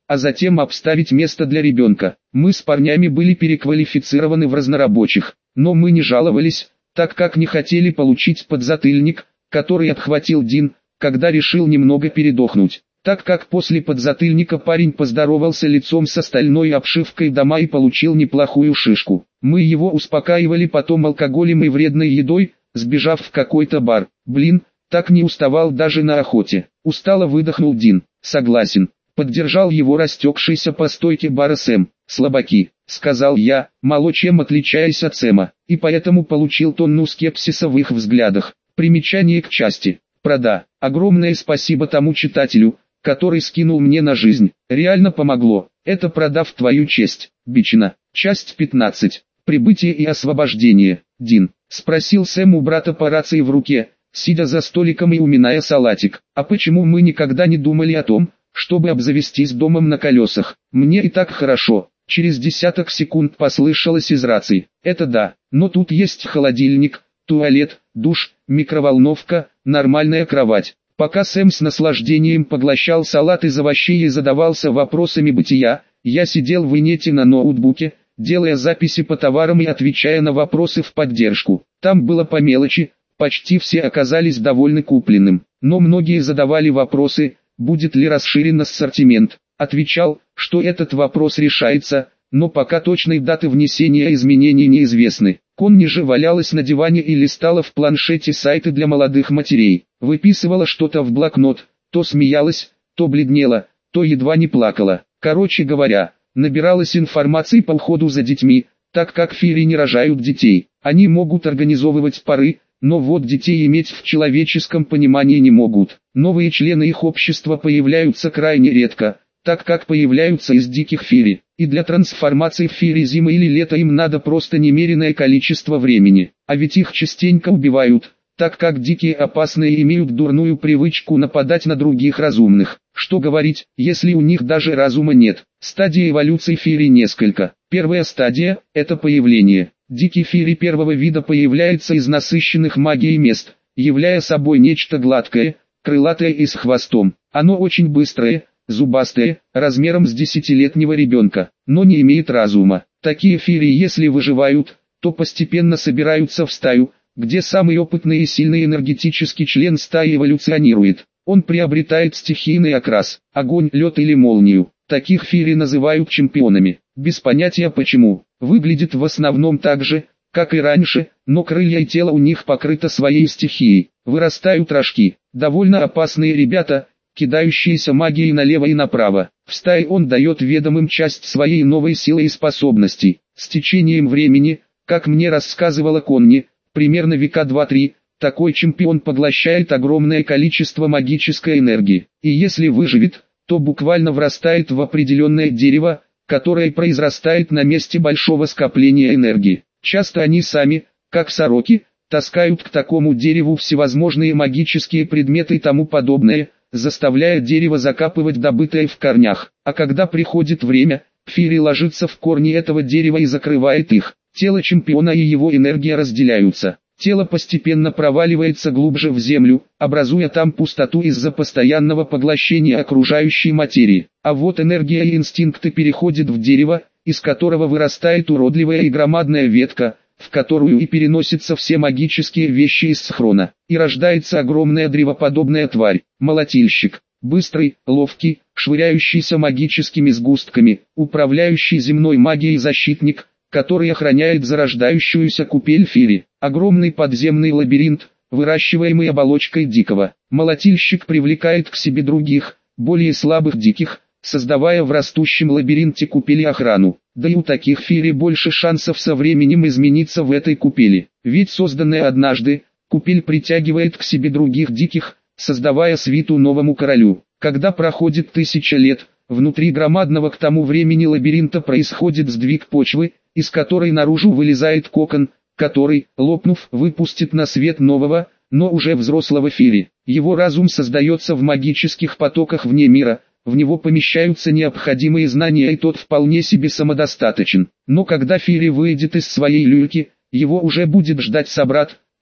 а затем обставить место для ребенка. Мы с парнями были переквалифицированы в разнорабочих, но мы не жаловались, так как не хотели получить подзатыльник, который отхватил Дин, когда решил немного передохнуть. Так как после подзатыльника парень поздоровался лицом с остальной обшивкой дома и получил неплохую шишку. Мы его успокаивали потом алкоголем и вредной едой, сбежав в какой-то бар. Блин, так не уставал даже на охоте. Устало выдохнул Дин. Согласен. Поддержал его растекшийся по стойке бара Сэм. Слабаки, сказал я, мало чем отличаясь от Сэма, и поэтому получил тонну скепсиса в их взглядах. Примечание к части. Прода. Огромное спасибо тому читателю, который скинул мне на жизнь. Реально помогло. Это продав твою честь. Бичина. Часть 15. Прибытие и освобождение. Дин. Спросил Сэм у брата по рации в руке, сидя за столиком и уминая салатик. А почему мы никогда не думали о том, чтобы обзавестись домом на колесах? Мне и так хорошо. Через десяток секунд послышалось из рации. Это да, но тут есть холодильник, туалет, душ, микроволновка, нормальная кровать. Пока Сэм с наслаждением поглощал салат из овощей и задавался вопросами бытия, я сидел в инете на ноутбуке, делая записи по товарам и отвечая на вопросы в поддержку. Там было по мелочи, почти все оказались довольны купленным, но многие задавали вопросы, будет ли расширен ассортимент. Отвечал, что этот вопрос решается, но пока точной даты внесения изменений неизвестны. Конни же валялась на диване и листала в планшете сайты для молодых матерей. Выписывала что-то в блокнот, то смеялась, то бледнела, то едва не плакала. Короче говоря, набиралась информации по уходу за детьми, так как фири не рожают детей. Они могут организовывать пары, но вот детей иметь в человеческом понимании не могут. Новые члены их общества появляются крайне редко, так как появляются из диких фири. И для трансформации в фири зимы или лета им надо просто немереное количество времени. А ведь их частенько убивают, так как дикие опасные имеют дурную привычку нападать на других разумных. Что говорить, если у них даже разума нет. Стадии эволюции фири несколько. Первая стадия – это появление. Дикий фири первого вида появляется из насыщенных магией мест, являя собой нечто гладкое, крылатое и с хвостом. Оно очень быстрое, зубастые, размером с 10-летнего ребенка, но не имеет разума. Такие фири, если выживают, то постепенно собираются в стаю, где самый опытный и сильный энергетический член стаи эволюционирует. Он приобретает стихийный окрас, огонь, лед или молнию. Таких фири называют чемпионами, без понятия почему. Выглядит в основном так же, как и раньше, но крылья и тело у них покрыто своей стихией. Вырастают рожки, довольно опасные ребята, кидающиеся магией налево и направо. В стае он дает ведомым часть своей новой силы и способностей. С течением времени, как мне рассказывала Конни, примерно века 2-3, такой чемпион поглощает огромное количество магической энергии. И если выживет, то буквально врастает в определенное дерево, которое произрастает на месте большого скопления энергии. Часто они сами, как сороки, таскают к такому дереву всевозможные магические предметы и тому подобное, заставляя дерево закапывать добытое в корнях. А когда приходит время, фири ложится в корни этого дерева и закрывает их. Тело чемпиона и его энергия разделяются. Тело постепенно проваливается глубже в землю, образуя там пустоту из-за постоянного поглощения окружающей материи. А вот энергия и инстинкты переходят в дерево, из которого вырастает уродливая и громадная ветка, в которую и переносятся все магические вещи из схрона. И рождается огромная древоподобная тварь, молотильщик. Быстрый, ловкий, швыряющийся магическими сгустками, управляющий земной магией защитник, который охраняет зарождающуюся купель фири. Огромный подземный лабиринт, выращиваемый оболочкой дикого. Молотильщик привлекает к себе других, более слабых диких, создавая в растущем лабиринте купели охрану. Да и у таких фири больше шансов со временем измениться в этой купели. Ведь созданная однажды, купель притягивает к себе других диких, создавая свиту новому королю. Когда проходит 1000 лет, внутри громадного к тому времени лабиринта происходит сдвиг почвы, из которой наружу вылезает кокон, который, лопнув, выпустит на свет нового, но уже взрослого фири. Его разум создается в магических потоках вне мира, в него помещаются необходимые знания и тот вполне себе самодостаточен. Но когда фири выйдет из своей люльки, его уже будет ждать собрат,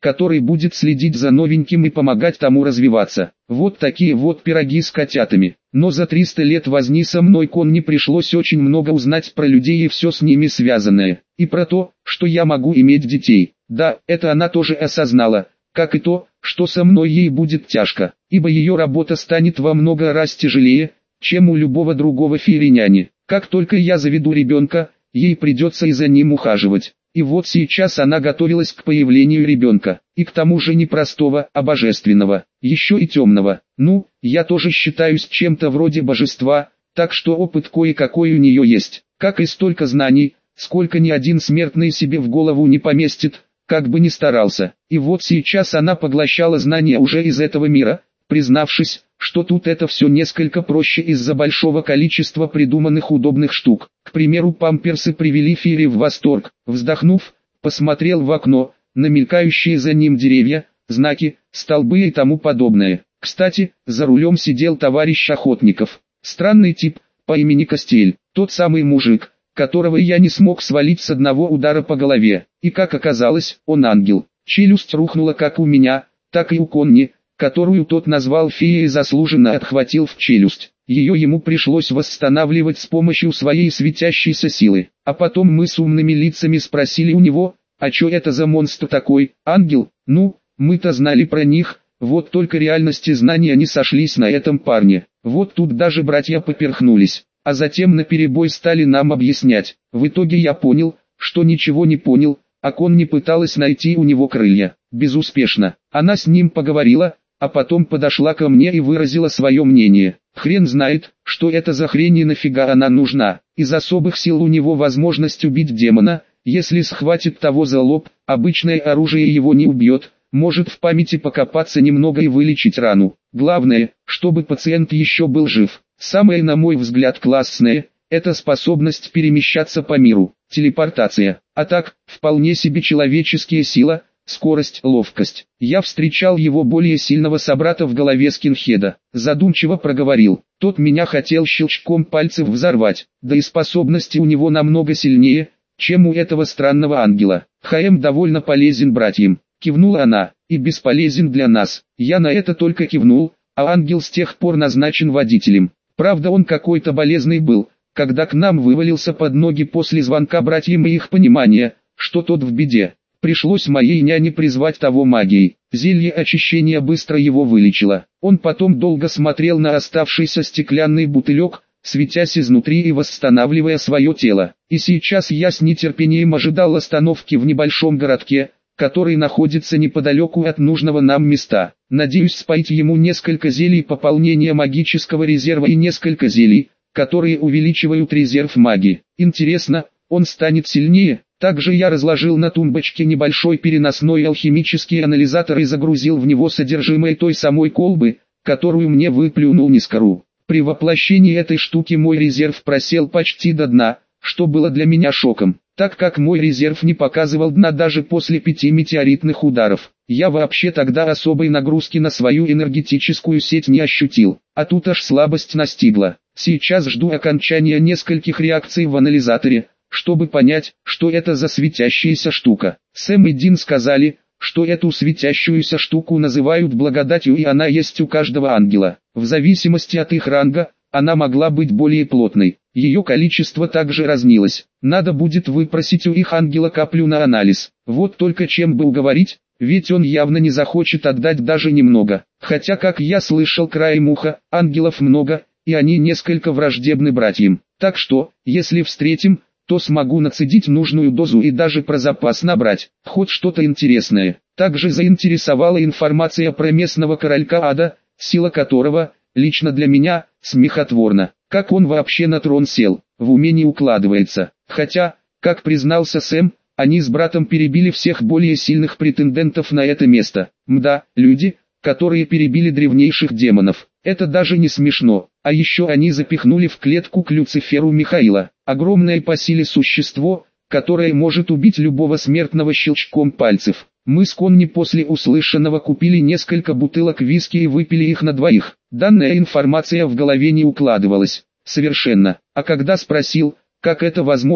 который будет следить за новеньким и помогать тому развиваться. Вот такие вот пироги с котятами. Но за 300 лет возни со мной Конни пришлось очень много узнать про людей и все с ними связанное. И про то, что я могу иметь детей. Да, это она тоже осознала, как и то, что со мной ей будет тяжко, ибо ее работа станет во много раз тяжелее, чем у любого другого фериняни. Как только я заведу ребенка, ей придется и за ним ухаживать. И вот сейчас она готовилась к появлению ребенка, и к тому же не простого, а божественного, еще и темного. Ну, я тоже считаюсь чем-то вроде божества, так что опыт кое-какой у нее есть, как и столько знаний, сколько ни один смертный себе в голову не поместит, как бы ни старался. И вот сейчас она поглощала знания уже из этого мира, признавшись, что тут это все несколько проще из-за большого количества придуманных удобных штук. К примеру, памперсы привели Фири в восторг. Вздохнув, посмотрел в окно, на мелькающие за ним деревья, знаки, столбы и тому подобное. Кстати, за рулем сидел товарищ Охотников. Странный тип, по имени Костель, тот самый мужик, которого я не смог свалить с одного удара по голове. И как оказалось, он ангел. Челюсть рухнула как у меня, так и у Конни, которую тот назвал феей и заслуженно отхватил в челюсть. Ее ему пришлось восстанавливать с помощью своей светящейся силы. А потом мы с умными лицами спросили у него, а что это за монстр такой, ангел? Ну, мы-то знали про них, вот только реальности знания не сошлись на этом парне. Вот тут даже братья поперхнулись, а затем наперебой стали нам объяснять. В итоге я понял, что ничего не понял, а Конни пыталась найти у него крылья. Безуспешно. Она с ним поговорила, а потом подошла ко мне и выразила свое мнение. Хрен знает, что это за хрень и нафига она нужна. Из особых сил у него возможность убить демона, если схватит того за лоб, обычное оружие его не убьет, может в памяти покопаться немного и вылечить рану. Главное, чтобы пациент еще был жив. Самое, на мой взгляд, классное – это способность перемещаться по миру, телепортация. А так, вполне себе человеческая сила, скорость, ловкость. Я встречал его более сильного собрата в голове скинхеда. Задумчиво проговорил. Тот меня хотел щелчком пальцев взорвать. Да и способности у него намного сильнее, чем у этого странного ангела. ХМ довольно полезен братьям. Кивнула она. И бесполезен для нас. Я на это только кивнул, а ангел с тех пор назначен водителем. Правда, он какой-то болезный был, когда к нам вывалился под ноги после звонка братьям и их понимания, что тот в беде. Пришлось моей няне призвать того магией. Зелье очищения быстро его вылечило. Он потом долго смотрел на оставшийся стеклянный бутылек, светясь изнутри и восстанавливая свое тело. И сейчас я с нетерпением ожидал остановки в небольшом городке, который находится неподалеку от нужного нам места. Надеюсь споить ему несколько зелий пополнения магического резерва и несколько зелий, которые увеличивают резерв магии. Интересно, он станет сильнее? Также я разложил на тумбочке небольшой переносной алхимический анализатор и загрузил в него содержимое той самой колбы, которую мне выплюнул Нискару. При воплощении этой штуки мой резерв просел почти до дна, что было для меня шоком, так как мой резерв не показывал дна даже после 5 метеоритных ударов. Я вообще тогда особой нагрузки на свою энергетическую сеть не ощутил, а тут аж слабость настигла. Сейчас жду окончания нескольких реакций в анализаторе, чтобы понять, что это за светящаяся штука. Сэм и Дин сказали, что эту светящуюся штуку называют благодатью и она есть у каждого ангела. В зависимости от их ранга, она могла быть более плотной. Ее количество также разнилось. Надо будет выпросить у их ангела каплю на анализ. Вот только чем бы уговорить, ведь он явно не захочет отдать даже немного. Хотя, как я слышал краем уха, ангелов много, и они несколько враждебны братьям. Так что, если встретим, то смогу нацедить нужную дозу и даже про запас набрать. Хоть что-то интересное. Также заинтересовала информация про местного королька ада, сила которого, лично для меня, смехотворна. Как он вообще на трон сел, в уме не укладывается. Хотя, как признался Сэм, они с братом перебили всех более сильных претендентов на это место. Мда, люди, которые перебили древнейших демонов. Это даже не смешно. А еще они запихнули в клетку к Люциферу Михаила. Огромное по силе существо, которое может убить любого смертного щелчком пальцев. Мы с Конни после услышанного купили несколько бутылок виски и выпили их на двоих. Данная информация в голове не укладывалась. Совершенно. А когда спросил, как это возможно,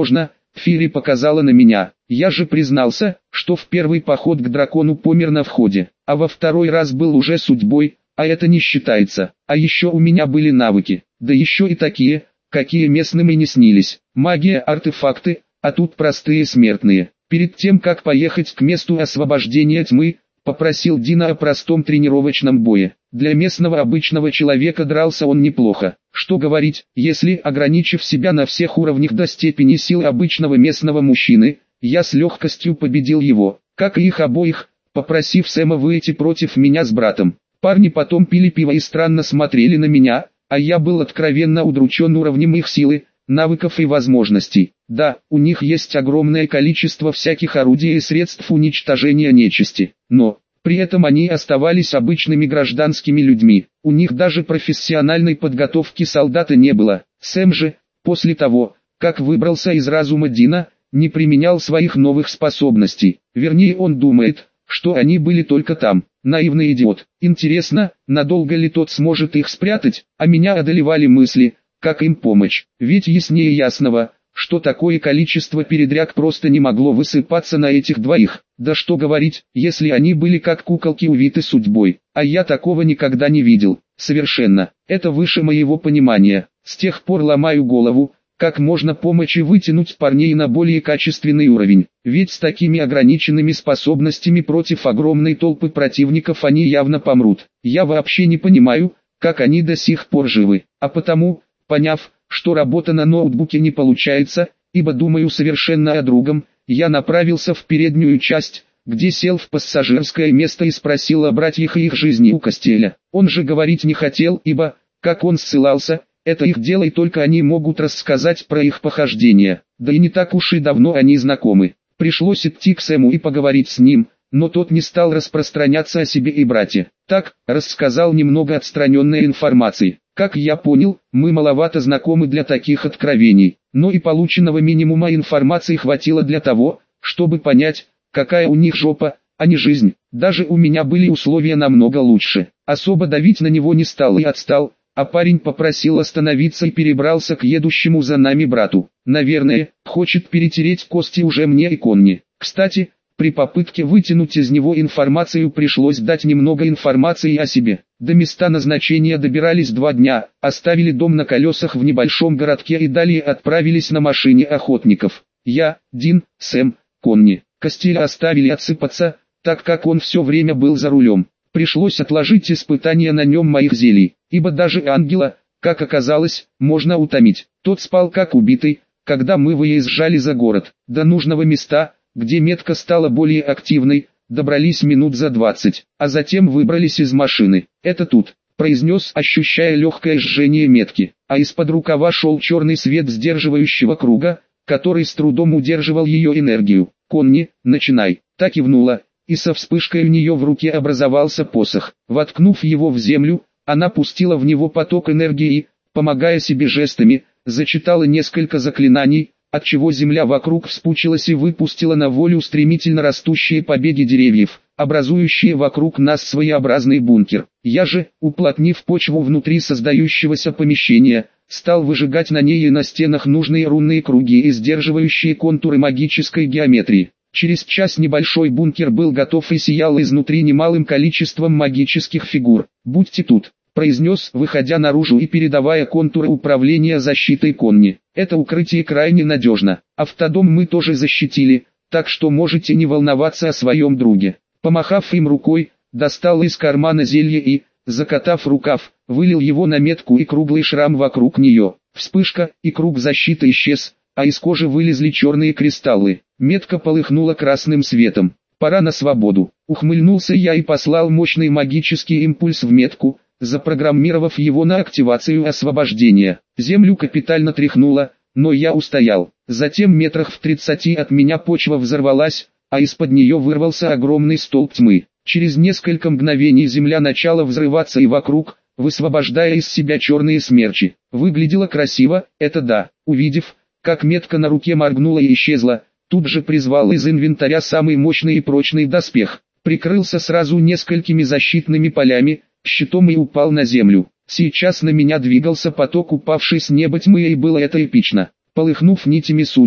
Фири показала на меня. Я же признался, что в первый поход к дракону помер на входе, а во второй раз был уже судьбой, а это не считается. А еще у меня были навыки, да еще и такие, какие местным и не снились. Магия, артефакты, а тут простые смертные. Перед тем как поехать к месту освобождения тьмы, попросил Дина о простом тренировочном бое. Для местного обычного человека дрался он неплохо. Что говорить, если, ограничив себя на всех уровнях до степени сил обычного местного мужчины, я с легкостью победил его, как и их обоих, попросив Сэма выйти против меня с братом. Парни потом пили пиво и странно смотрели на меня, а я был откровенно удручен уровнем их силы, навыков и возможностей. Да, у них есть огромное количество всяких орудий и средств уничтожения нечисти, но при этом они оставались обычными гражданскими людьми. У них даже профессиональной подготовки солдата не было. Сэм же, после того, как выбрался из разума Дина, не применял своих новых способностей. Вернее, он думает, что они были только там. Наивный идиот. Интересно, надолго ли тот сможет их спрятать? А меня одолевали мысли, как им помочь. Ведь яснее ясного, что такое количество передряг просто не могло высыпаться на этих двоих. Да что говорить, если они были как куколки увиты судьбой. А я такого никогда не видел. Совершенно. Это выше моего понимания. С тех пор ломаю голову, как можно помочь и вытянуть парней на более качественный уровень. Ведь с такими ограниченными способностями против огромной толпы противников они явно помрут. Я вообще не понимаю, как они до сих пор живы. А потому, поняв, что работа на ноутбуке не получается, ибо думаю совершенно о другом, я направился в переднюю часть, где сел в пассажирское место и спросил о братьях и их жизни у Костеля. Он же говорить не хотел, ибо, как он ссылался, это их дело и только они могут рассказать про их похождения. Да и не так уж и давно они знакомы. Пришлось идти к Сэму и поговорить с ним, но тот не стал распространяться о себе и брате. Так, рассказал немного отстраненной информации. Как я понял, мы маловато знакомы для таких откровений, но и полученного минимума информации хватило для того, чтобы понять, какая у них жопа, а не жизнь. Даже у меня были условия намного лучше. Особо давить на него не стал и отстал, а парень попросил остановиться и перебрался к едущему за нами брату. Наверное, хочет перетереть кости уже мне и Конни. Кстати, при попытке вытянуть из него информацию пришлось дать немного информации о себе. До места назначения добирались 2 дня, оставили дом на колесах в небольшом городке и далее отправились на машине охотников. Я, Дин, Сэм, Конни. Костеля оставили отсыпаться, так как он все время был за рулем. Пришлось отложить испытания на нем моих зелий, ибо даже ангела, как оказалось, можно утомить. Тот спал как убитый, когда мы выезжали за город. До нужного места, где метка стала более активной, добрались минут за 20, а затем выбрались из машины. «Это тут», — произнес, ощущая легкое жжение метки, а из-под рукава шел черный свет сдерживающего круга, который с трудом удерживал ее энергию. «Конни, начинай», — та кивнула, и со вспышкой у нее в руке образовался посох. Воткнув его в землю, она пустила в него поток энергии и, помогая себе жестами, зачитала несколько заклинаний, отчего земля вокруг вспучилась и выпустила на волю стремительно растущие побеги деревьев, образующие вокруг нас своеобразный бункер. Я же, уплотнив почву внутри создающегося помещения, стал выжигать на ней и на стенах нужные рунные круги и сдерживающие контуры магической геометрии. Через час небольшой бункер был готов и сиял изнутри немалым количеством магических фигур. «Будьте тут», — произнес, выходя наружу и передавая контуры управления защитой Конни. «Это укрытие крайне надежно. Автодом мы тоже защитили, так что можете не волноваться о своем друге». Помахав им рукой, достал из кармана зелье и, закатав рукав, вылил его на метку и круглый шрам вокруг нее. Вспышка, и круг защиты исчез, а из кожи вылезли черные кристаллы. Метка полыхнула красным светом. «Пора на свободу», — ухмыльнулся я и послал мощный магический импульс в метку, запрограммировав его на активацию освобождения. Землю капитально тряхнуло, но я устоял. Затем метрах в 30 от меня почва взорвалась, а из-под нее вырвался огромный столб тьмы. Через несколько мгновений земля начала взрываться и вокруг, высвобождая из себя черные смерчи. Выглядело красиво, это да. Увидев, как метка на руке моргнула и исчезла, тут же призвал из инвентаря самый мощный и прочный доспех. Прикрылся сразу несколькими защитными полями, щитом и упал на землю. Сейчас на меня двигался поток упавшей с неба тьмы и было это эпично. Полыхнув нитями судьбы,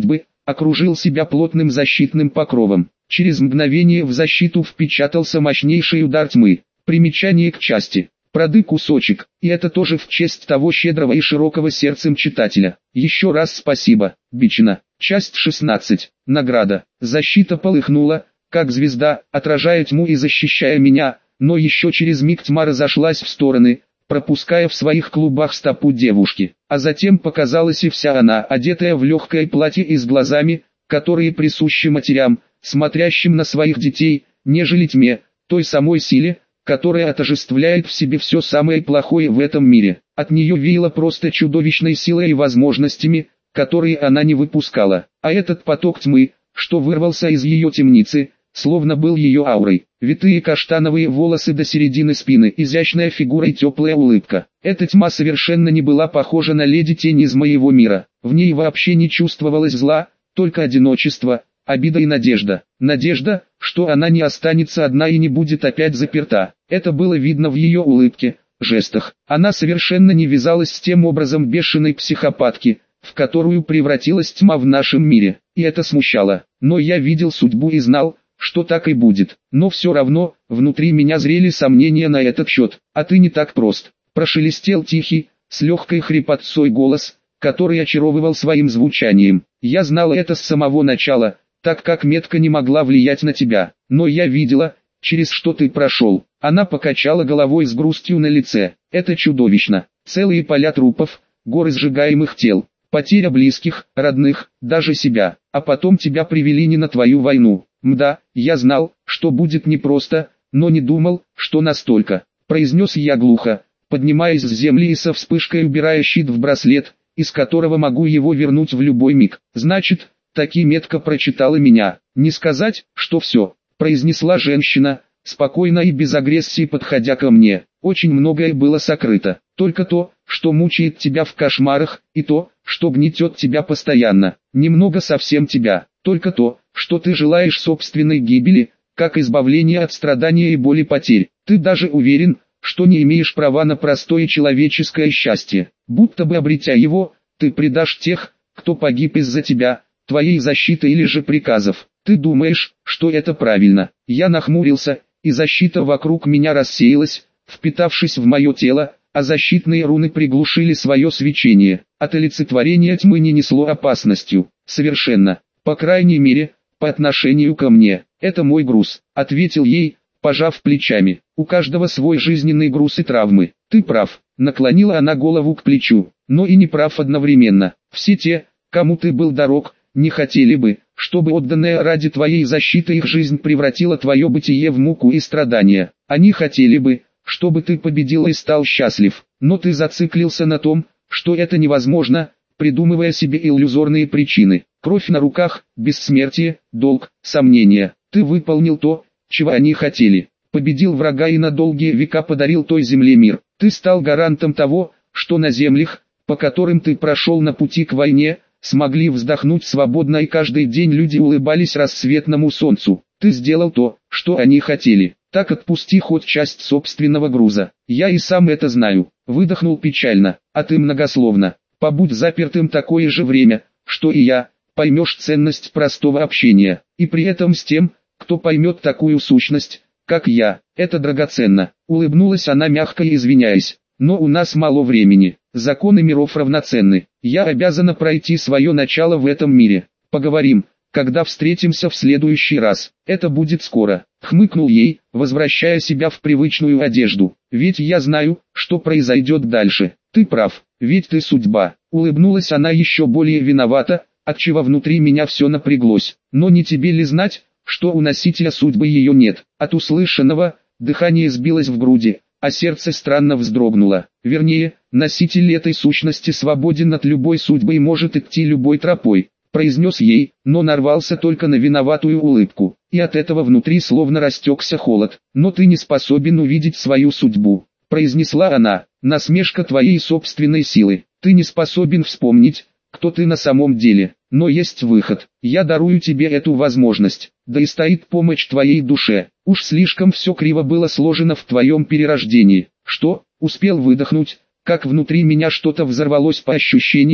окружил себя плотным защитным покровом. Через мгновение в защиту впечатался мощнейший удар тьмы. Примечание к части. Проды кусочек, и это тоже в честь того щедрого и широкого сердцем читателя. Еще раз спасибо, Бичина. Часть 16. Награда. Защита полыхнула, как звезда, отражая тьму и защищая меня, но еще через миг тьма разошлась в стороны, пропуская в своих клубах стопу девушки. А затем показалась и вся она, одетая в легкое платье и с глазами, которые присущи матерям, смотрящим на своих детей, нежели тьме, той самой силе, которая отождествляет в себе все самое плохое в этом мире. От нее веяло просто чудовищной силой и возможностями, которые она не выпускала. А этот поток тьмы, что вырвался из ее темницы, словно был ее аурой. Витые каштановые волосы до середины спины, изящная фигура и теплая улыбка. Эта тьма совершенно не была похожа на леди тень из моего мира. В ней вообще не чувствовалось зла, только одиночество, обида и надежда. Надежда, что она не останется одна и не будет опять заперта. Это было видно в ее улыбке, жестах. Она совершенно не вязалась с тем образом бешеной психопатки, в которую превратилась тьма в нашем мире. И это смущало. Но я видел судьбу и знал, что так и будет. Но все равно, внутри меня зрели сомнения на этот счет. А ты не так прост. Прошелестел тихий, с легкой хрипотцой голос, который очаровывал своим звучанием. Я знал это с самого начала, так как метка не могла влиять на тебя. Но я видела, через что ты прошел. Она покачала головой с грустью на лице. Это чудовищно. Целые поля трупов, горы сжигаемых тел, потеря близких, родных, даже себя. А потом тебя привели не на твою войну. Мда, я знал, что будет непросто, но не думал, что настолько. Произнес я глухо, поднимаясь с земли и со вспышкой убирая щит в браслет, из которого могу его вернуть в любой миг. Значит, таки метко прочитала меня. Не сказать, что все, произнесла женщина, спокойно и без агрессии подходя ко мне. Очень многое было сокрыто. Только то, что мучает тебя в кошмарах, и то, что гнетет тебя постоянно. Немного совсем тебя. Только то, что ты желаешь собственной гибели, как избавления от страдания и боли потерь. Ты даже уверен, что не имеешь права на простое человеческое счастье. Будто бы обретя его, ты предашь тех, кто погиб из-за тебя, твоей защиты или же приказов. Ты думаешь, что это правильно. Я нахмурился, и защита вокруг меня рассеялась, впитавшись в мое тело, а защитные руны приглушили свое свечение. От олицетворения тьмы не несло опасностью. Совершенно. По крайней мере, по отношению ко мне. Это мой груз, ответил ей, пожав плечами. У каждого свой жизненный груз и травмы. Ты прав. Наклонила она голову к плечу, но и не прав одновременно. Все те, кому ты был дорог, не хотели бы, чтобы отданная ради твоей защиты их жизнь превратила твое бытие в муку и страдания. Они хотели бы, чтобы ты победил и стал счастлив. Но ты зациклился на том, что это невозможно, придумывая себе иллюзорные причины. Кровь на руках, бессмертие, долг, сомнения. Ты выполнил то, чего они хотели. Победил врага и на долгие века подарил той земле мир. Ты стал гарантом того, что на землях, по которым ты прошел на пути к войне, смогли вздохнуть свободно и каждый день люди улыбались рассветному солнцу. Ты сделал то, что они хотели. Так отпусти хоть часть собственного груза. Я и сам это знаю. Выдохнул печально, а ты многословно. Побудь запертым такое же время, что и я, поймешь ценность простого общения. И при этом с тем, кто поймет такую сущность, как я. Это драгоценно. Улыбнулась она мягко и извиняясь. Но у нас мало времени. Законы миров равноценны. Я обязана пройти свое начало в этом мире. Поговорим, когда встретимся в следующий раз. Это будет скоро. Хмыкнул ей, возвращая себя в привычную одежду. Ведь я знаю, что произойдет дальше. Ты прав, ведь ты судьба. Улыбнулась она еще более виновата, отчего внутри меня все напряглось. Но не тебе ли знать, что у носителя судьбы ее нет? От услышанного, дыхание сбилось в груди, а сердце странно вздрогнуло. Вернее, носитель этой сущности свободен от любой судьбы и может идти любой тропой, произнес ей, но нарвался только на виноватую улыбку, и от этого внутри словно растекся холод. Но ты не способен увидеть свою судьбу, произнесла она, насмешка твоей собственной силы. Ты не способен вспомнить, кто ты на самом деле, но есть выход. Я дарую тебе эту возможность, да и стоит помощь твоей душе. Уж слишком все криво было сложено в твоем перерождении. Что? Успел выдохнуть, как внутри меня что-то взорвалось по ощущениям,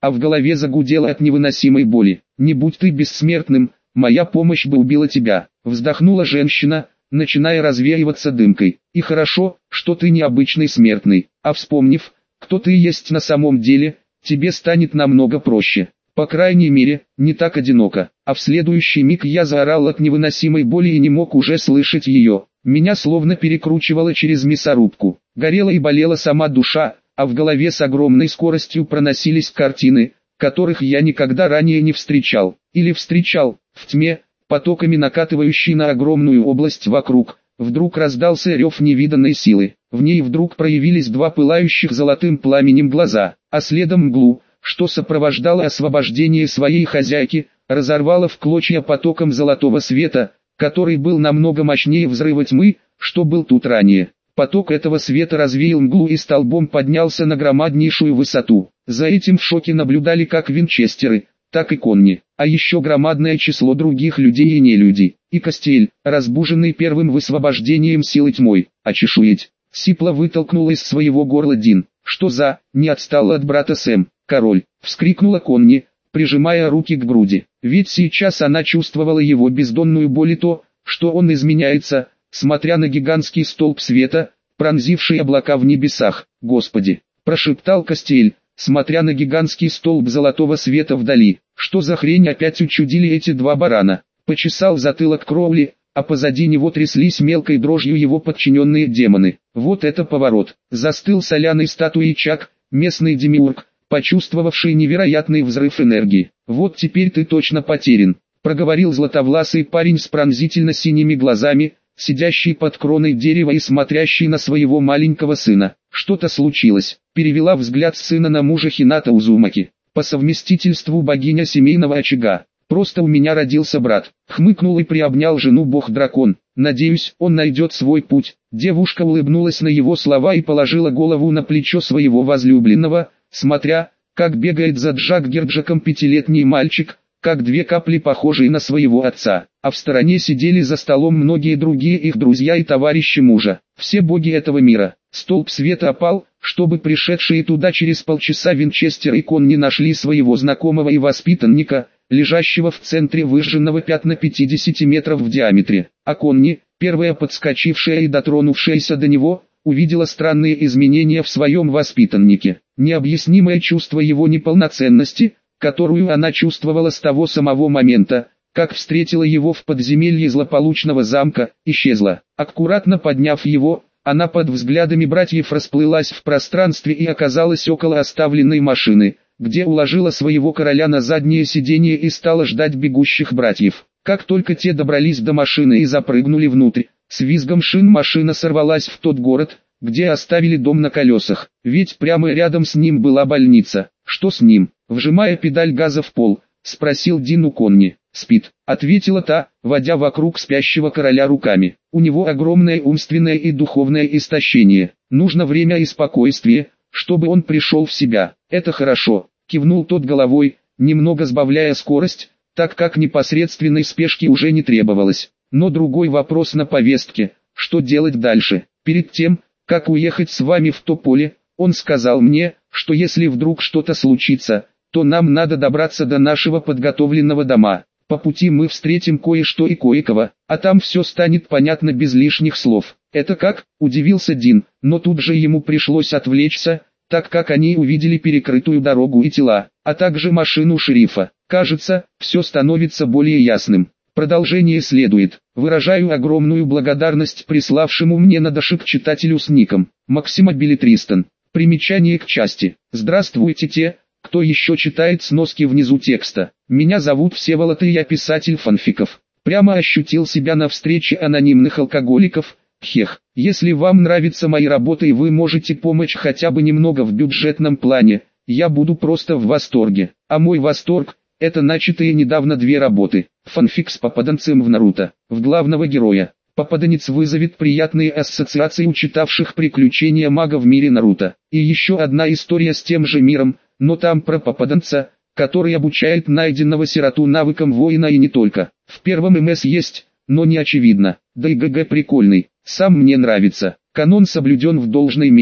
а в голове загудело от невыносимой боли. «Не будь ты бессмертным, моя помощь бы убила тебя», вздохнула женщина, начиная развеиваться дымкой. «И хорошо, что ты не обычный смертный, а вспомнив, кто ты есть на самом деле, тебе станет намного проще. По крайней мере, не так одиноко». А в следующий миг я заорал от невыносимой боли и не мог уже слышать ее. Меня словно перекручивало через мясорубку. Горела и болела сама душа, а в голове с огромной скоростью проносились картины, которых я никогда ранее не встречал. Или встречал, в тьме, потоками накатывающей на огромную область вокруг. Вдруг раздался рев невиданной силы. В ней вдруг проявились два пылающих золотым пламенем глаза, а следом мглу, что сопровождало освобождение своей хозяйки, разорвало в клочья потоком золотого света, который был намного мощнее взрыва тьмы, что был тут ранее. Поток этого света развеял мглу и столбом поднялся на громаднейшую высоту. За этим в шоке наблюдали как винчестеры, так и конни, а еще громадное число других людей и нелюдей. И Костель, разбуженный первым высвобождением силы тьмой, очешуеть, сипло вытолкнул из своего горла Дин. «Что за...» — не отстал от брата Сэм. «Король!» — вскрикнула Конни, прижимая руки к груди. Ведь сейчас она чувствовала его бездонную боль и то, что он изменяется, смотря на гигантский столб света, пронзивший облака в небесах. «Господи!» — прошептал Костель, смотря на гигантский столб золотого света вдали. «Что за хрень опять учудили эти два барана?» Почесал затылок Кроули, а позади него тряслись мелкой дрожью его подчиненные демоны. Вот это поворот! Застыл соляной статуей Чак, местный демиург, почувствовавший невероятный взрыв энергии. «Вот теперь ты точно потерян», — проговорил златовласый парень с пронзительно-синими глазами, сидящий под кроной дерева и смотрящий на своего маленького сына. «Что-то случилось», — перевела взгляд сына на мужа Хината Узумаки, по совместительству богиня семейного очага. «Просто у меня родился брат», — хмыкнул и приобнял жену бог-дракон. «Надеюсь, он найдет свой путь». Девушка улыбнулась на его слова и положила голову на плечо своего возлюбленного, смотря, как бегает за Джаггерджаком пятилетний мальчик, как две капли похожие на своего отца, а в стороне сидели за столом многие другие их друзья и товарищи мужа, все боги этого мира. Столб света опал, чтобы пришедшие туда через полчаса Винчестер и Конни нашли своего знакомого и воспитанника, лежащего в центре выжженного пятна 50 метров в диаметре, а Конни, первая подскочившая и дотронувшаяся до него, увидела странные изменения в своем воспитаннике, необъяснимое чувство его неполноценности, которую она чувствовала с того самого момента, как встретила его в подземелье злополучного замка, исчезла. Аккуратно подняв его, она под взглядами братьев расплылась в пространстве и оказалась около оставленной машины, где уложила своего короля на заднее сиденье и стала ждать бегущих братьев. Как только те добрались до машины и запрыгнули внутрь, с визгом шин машина сорвалась в тот город, где оставили дом на колесах, ведь прямо рядом с ним была больница. «Что с ним?» — вжимая педаль газа в пол, спросил Дин у Конни. «Спит», — ответила та, водя вокруг спящего короля руками. «У него огромное умственное и духовное истощение. Нужно время и спокойствие, чтобы он пришел в себя». «Это хорошо», — кивнул тот головой, немного сбавляя скорость, так как непосредственной спешки уже не требовалось. Но другой вопрос на повестке: что делать дальше? Перед тем, как уехать с вами в то поле, он сказал мне, что если вдруг что-то случится, то нам надо добраться до нашего подготовленного дома. По пути мы встретим кое-что и кое-кого, а там все станет понятно без лишних слов». «Это как?» – удивился Дин, но тут же ему пришлось отвлечься, так как они увидели перекрытую дорогу и тела, а также машину шерифа. «Кажется, все становится более ясным. Продолжение следует. Выражаю огромную благодарность приславшему мне на дошик читателю с ником Максима Беллетристон. Примечание к части. Здравствуйте те, кто еще читает сноски внизу текста. Меня зовут Всеволод и я писатель фанфиков. Прямо ощутил себя на встрече анонимных алкоголиков. Хех. Если вам нравятся мои работы и вы можете помочь хотя бы немного в бюджетном плане, я буду просто в восторге. А мой восторг – это начатые недавно 2 работы. Фанфик с попаданцем в Наруто, в главного героя. Попаданец вызовет приятные ассоциации у читавших приключения мага в мире Наруто. И еще одна история с тем же миром, но там про попаданца, который обучает найденного сироту навыкам воина и не только. В первом МС есть, но не очевидно. Да и ГГ прикольный, сам мне нравится. Канон соблюден в должной мере.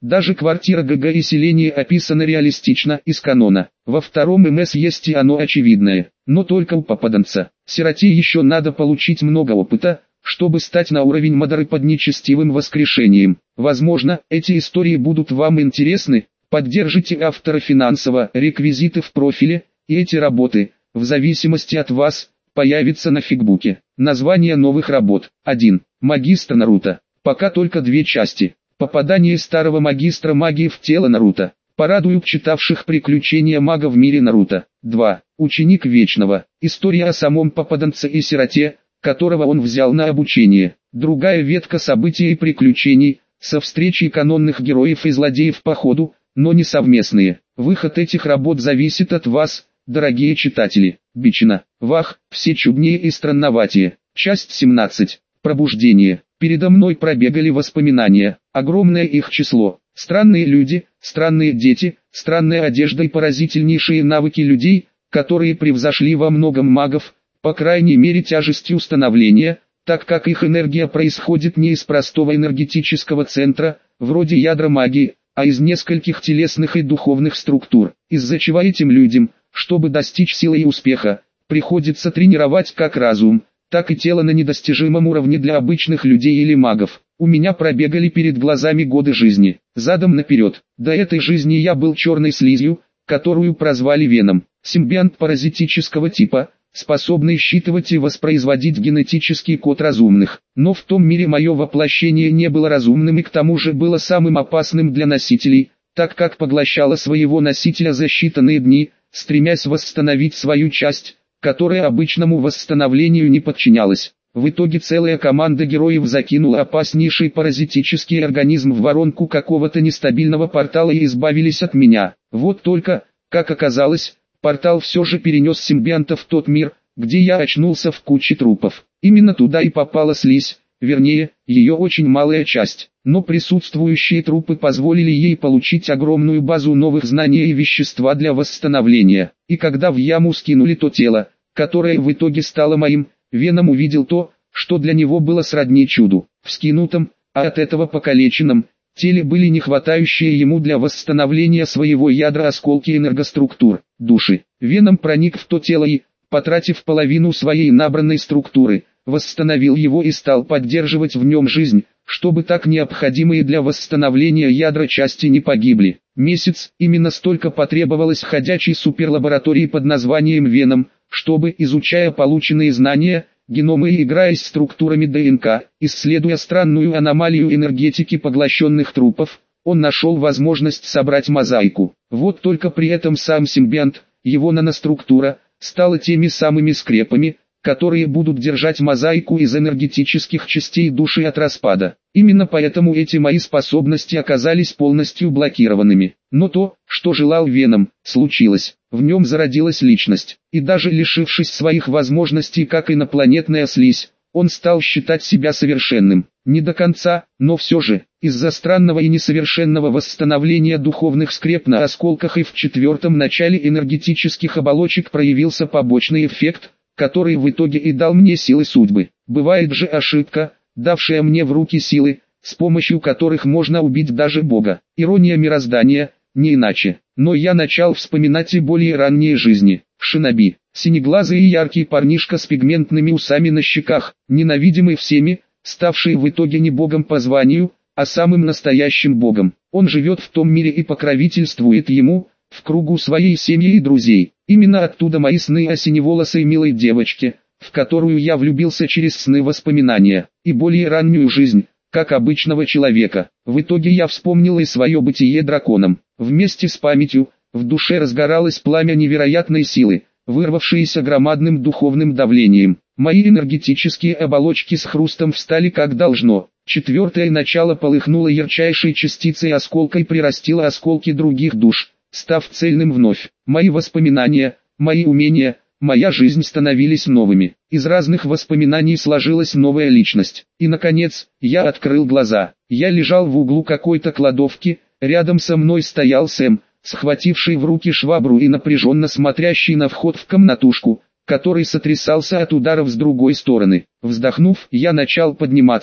Даже квартира ГГ и селение описано реалистично, из канона. Во втором МС есть и оно очевидное, но только у попаданца. Сироте еще надо получить много опыта, чтобы стать на уровень Мадары под нечестивым воскрешением. Возможно, эти истории будут вам интересны. Поддержите автора финансово, реквизиты в профиле, и эти работы, в зависимости от вас, появятся на фигбуке. Название новых работ. 1. Магистр Наруто. Пока только 2 части. Попадание старого магистра магии в тело Наруто. Порадуют читавших приключения мага в мире Наруто. 2. Ученик Вечного. История о самом попаданце и сироте, которого он взял на обучение. Другая ветка событий и приключений, со встречей канонных героев и злодеев по ходу, но не совместные. Выход этих работ зависит от вас, дорогие читатели. Бичина. Вах, все чуднее и странноватее. Часть 17. Пробуждение. Передо мной пробегали воспоминания, огромное их число. Странные люди, странные дети, странная одежда и поразительнейшие навыки людей, которые превзошли во многом магов, по крайней мере тяжестью становления, так как их энергия происходит не из простого энергетического центра, вроде ядра магии, а из нескольких телесных и духовных структур, из-за чего этим людям, чтобы достичь силы и успеха, приходится тренировать как разум, так и тело на недостижимом уровне для обычных людей или магов. У меня пробегали перед глазами годы жизни, задом наперед. До этой жизни я был черной слизью, которую прозвали Веном, симбионт паразитического типа, способный считывать и воспроизводить генетический код разумных. Но в том мире мое воплощение не было разумным и к тому же было самым опасным для носителей, так как поглощало своего носителя за считанные дни, стремясь восстановить свою часть, которая обычному восстановлению не подчинялась. В итоге целая команда героев закинула опаснейший паразитический организм в воронку какого-то нестабильного портала и избавились от меня. Вот только, как оказалось, портал все же перенес симбионта в тот мир, где я очнулся в куче трупов. Именно туда и попала слизь, вернее, ее очень малая часть. Но присутствующие трупы позволили ей получить огромную базу новых знаний и вещества для восстановления. И когда в яму скинули то тело, которое в итоге стало моим, Веном увидел то, что для него было сродни чуду. В скинутом, а от этого покалеченном, теле были не хватающие ему для восстановления своего ядра осколки энергоструктур, души. Веном проник в то тело и, потратив половину своей набранной структуры, восстановил его и стал поддерживать в нем жизнь, чтобы так необходимые для восстановления ядра части не погибли. Месяц, именно столько потребовалось ходячей суперлаборатории под названием Веном, чтобы, изучая полученные знания, геномы и играясь структурами ДНК, исследуя странную аномалию энергетики поглощенных трупов, он нашел возможность собрать мозаику. Вот только при этом сам симбионт, его наноструктура, стала теми самыми скрепами, которые будут держать мозаику из энергетических частей души от распада. Именно поэтому эти мои способности оказались полностью блокированными. Но то, что желал Веном, случилось. В нем зародилась личность. И даже лишившись своих возможностей как инопланетная слизь, он стал считать себя совершенным. Не до конца, но все же, из-за странного и несовершенного восстановления духовных скреп на осколках и в четвертом начале энергетических оболочек проявился побочный эффект, который в итоге и дал мне силы судьбы. Бывает же ошибка, давшая мне в руки силы, с помощью которых можно убить даже Бога. Ирония мироздания, не иначе. Но я начал вспоминать и более ранние жизни. Шиноби, синеглазый и яркий парнишка с пигментными усами на щеках, ненавидимый всеми, ставший в итоге не богом по званию, а самым настоящим богом. Он живет в том мире и покровительствует ему, в кругу своей семьи и друзей. Именно оттуда мои сны о синеволосой милой девочке, в которую я влюбился через сны воспоминания, и более раннюю жизнь, как обычного человека. В итоге я вспомнил и свое бытие драконом. Вместе с памятью, в душе разгоралось пламя невероятной силы, вырвавшееся громадным духовным давлением. Мои энергетические оболочки с хрустом встали как должно. Четвертое начало полыхнуло ярчайшей частицей осколка и прирастило осколки других душ, став цельным вновь. Мои воспоминания, мои умения, моя жизнь становились новыми. Из разных воспоминаний сложилась новая личность. И наконец, я открыл глаза. Я лежал в углу какой-то кладовки, рядом со мной стоял Сэм, схвативший в руки швабру и напряженно смотрящий на вход в комнатушку, который сотрясался от ударов с другой стороны. Вздохнув, я начал подниматься,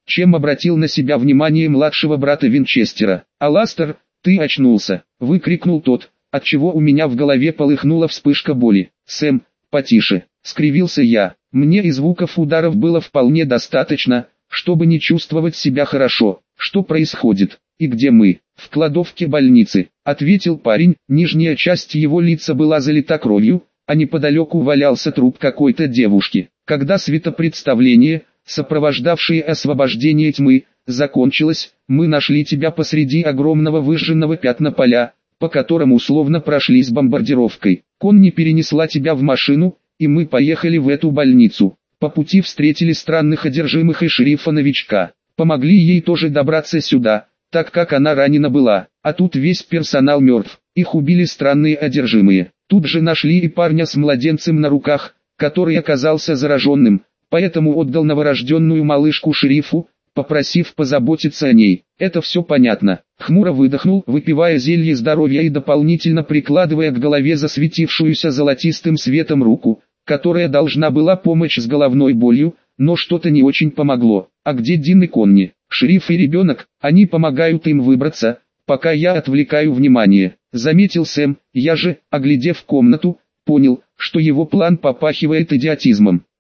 чем обратил на себя внимание младшего брата Винчестера. «Аластер, ты очнулся!» — выкрикнул тот, отчего у меня в голове полыхнула вспышка боли. «Сэм, потише!» — скривился я. Мне и звуков ударов было вполне достаточно, чтобы не чувствовать себя хорошо. «Что происходит? И где мы?» «В кладовке больницы», — ответил парень. Нижняя часть его лица была залита кровью, а неподалеку валялся труп какой-то девушки. Когда светопредставление, сопровождавшее освобождение тьмы, закончилось, мы нашли тебя посреди огромного выжженного пятна поля, по которому условно прошлись бомбардировкой. Конни перенесла тебя в машину, и мы поехали в эту больницу. По пути встретили странных одержимых и шерифа-новичка. Помогли ей тоже добраться сюда, так как она ранена была, а тут весь персонал мертв. Их убили странные одержимые. Тут же нашли и парня с младенцем на руках, который оказался зараженным, поэтому отдал новорожденную малышку шерифу, попросив позаботиться о ней. Это все понятно. Хмуро выдохнул, выпивая зелье здоровья и дополнительно прикладывая к голове засветившуюся золотистым светом руку, которая должна была помочь с головной болью, но что-то не очень помогло. А где Дин и Конни? Шериф и ребенок, они помогают им выбраться, пока я отвлекаю внимание. Заметил Сэм, я же, оглядев комнату, понял, что его план попахивает идиотизмом.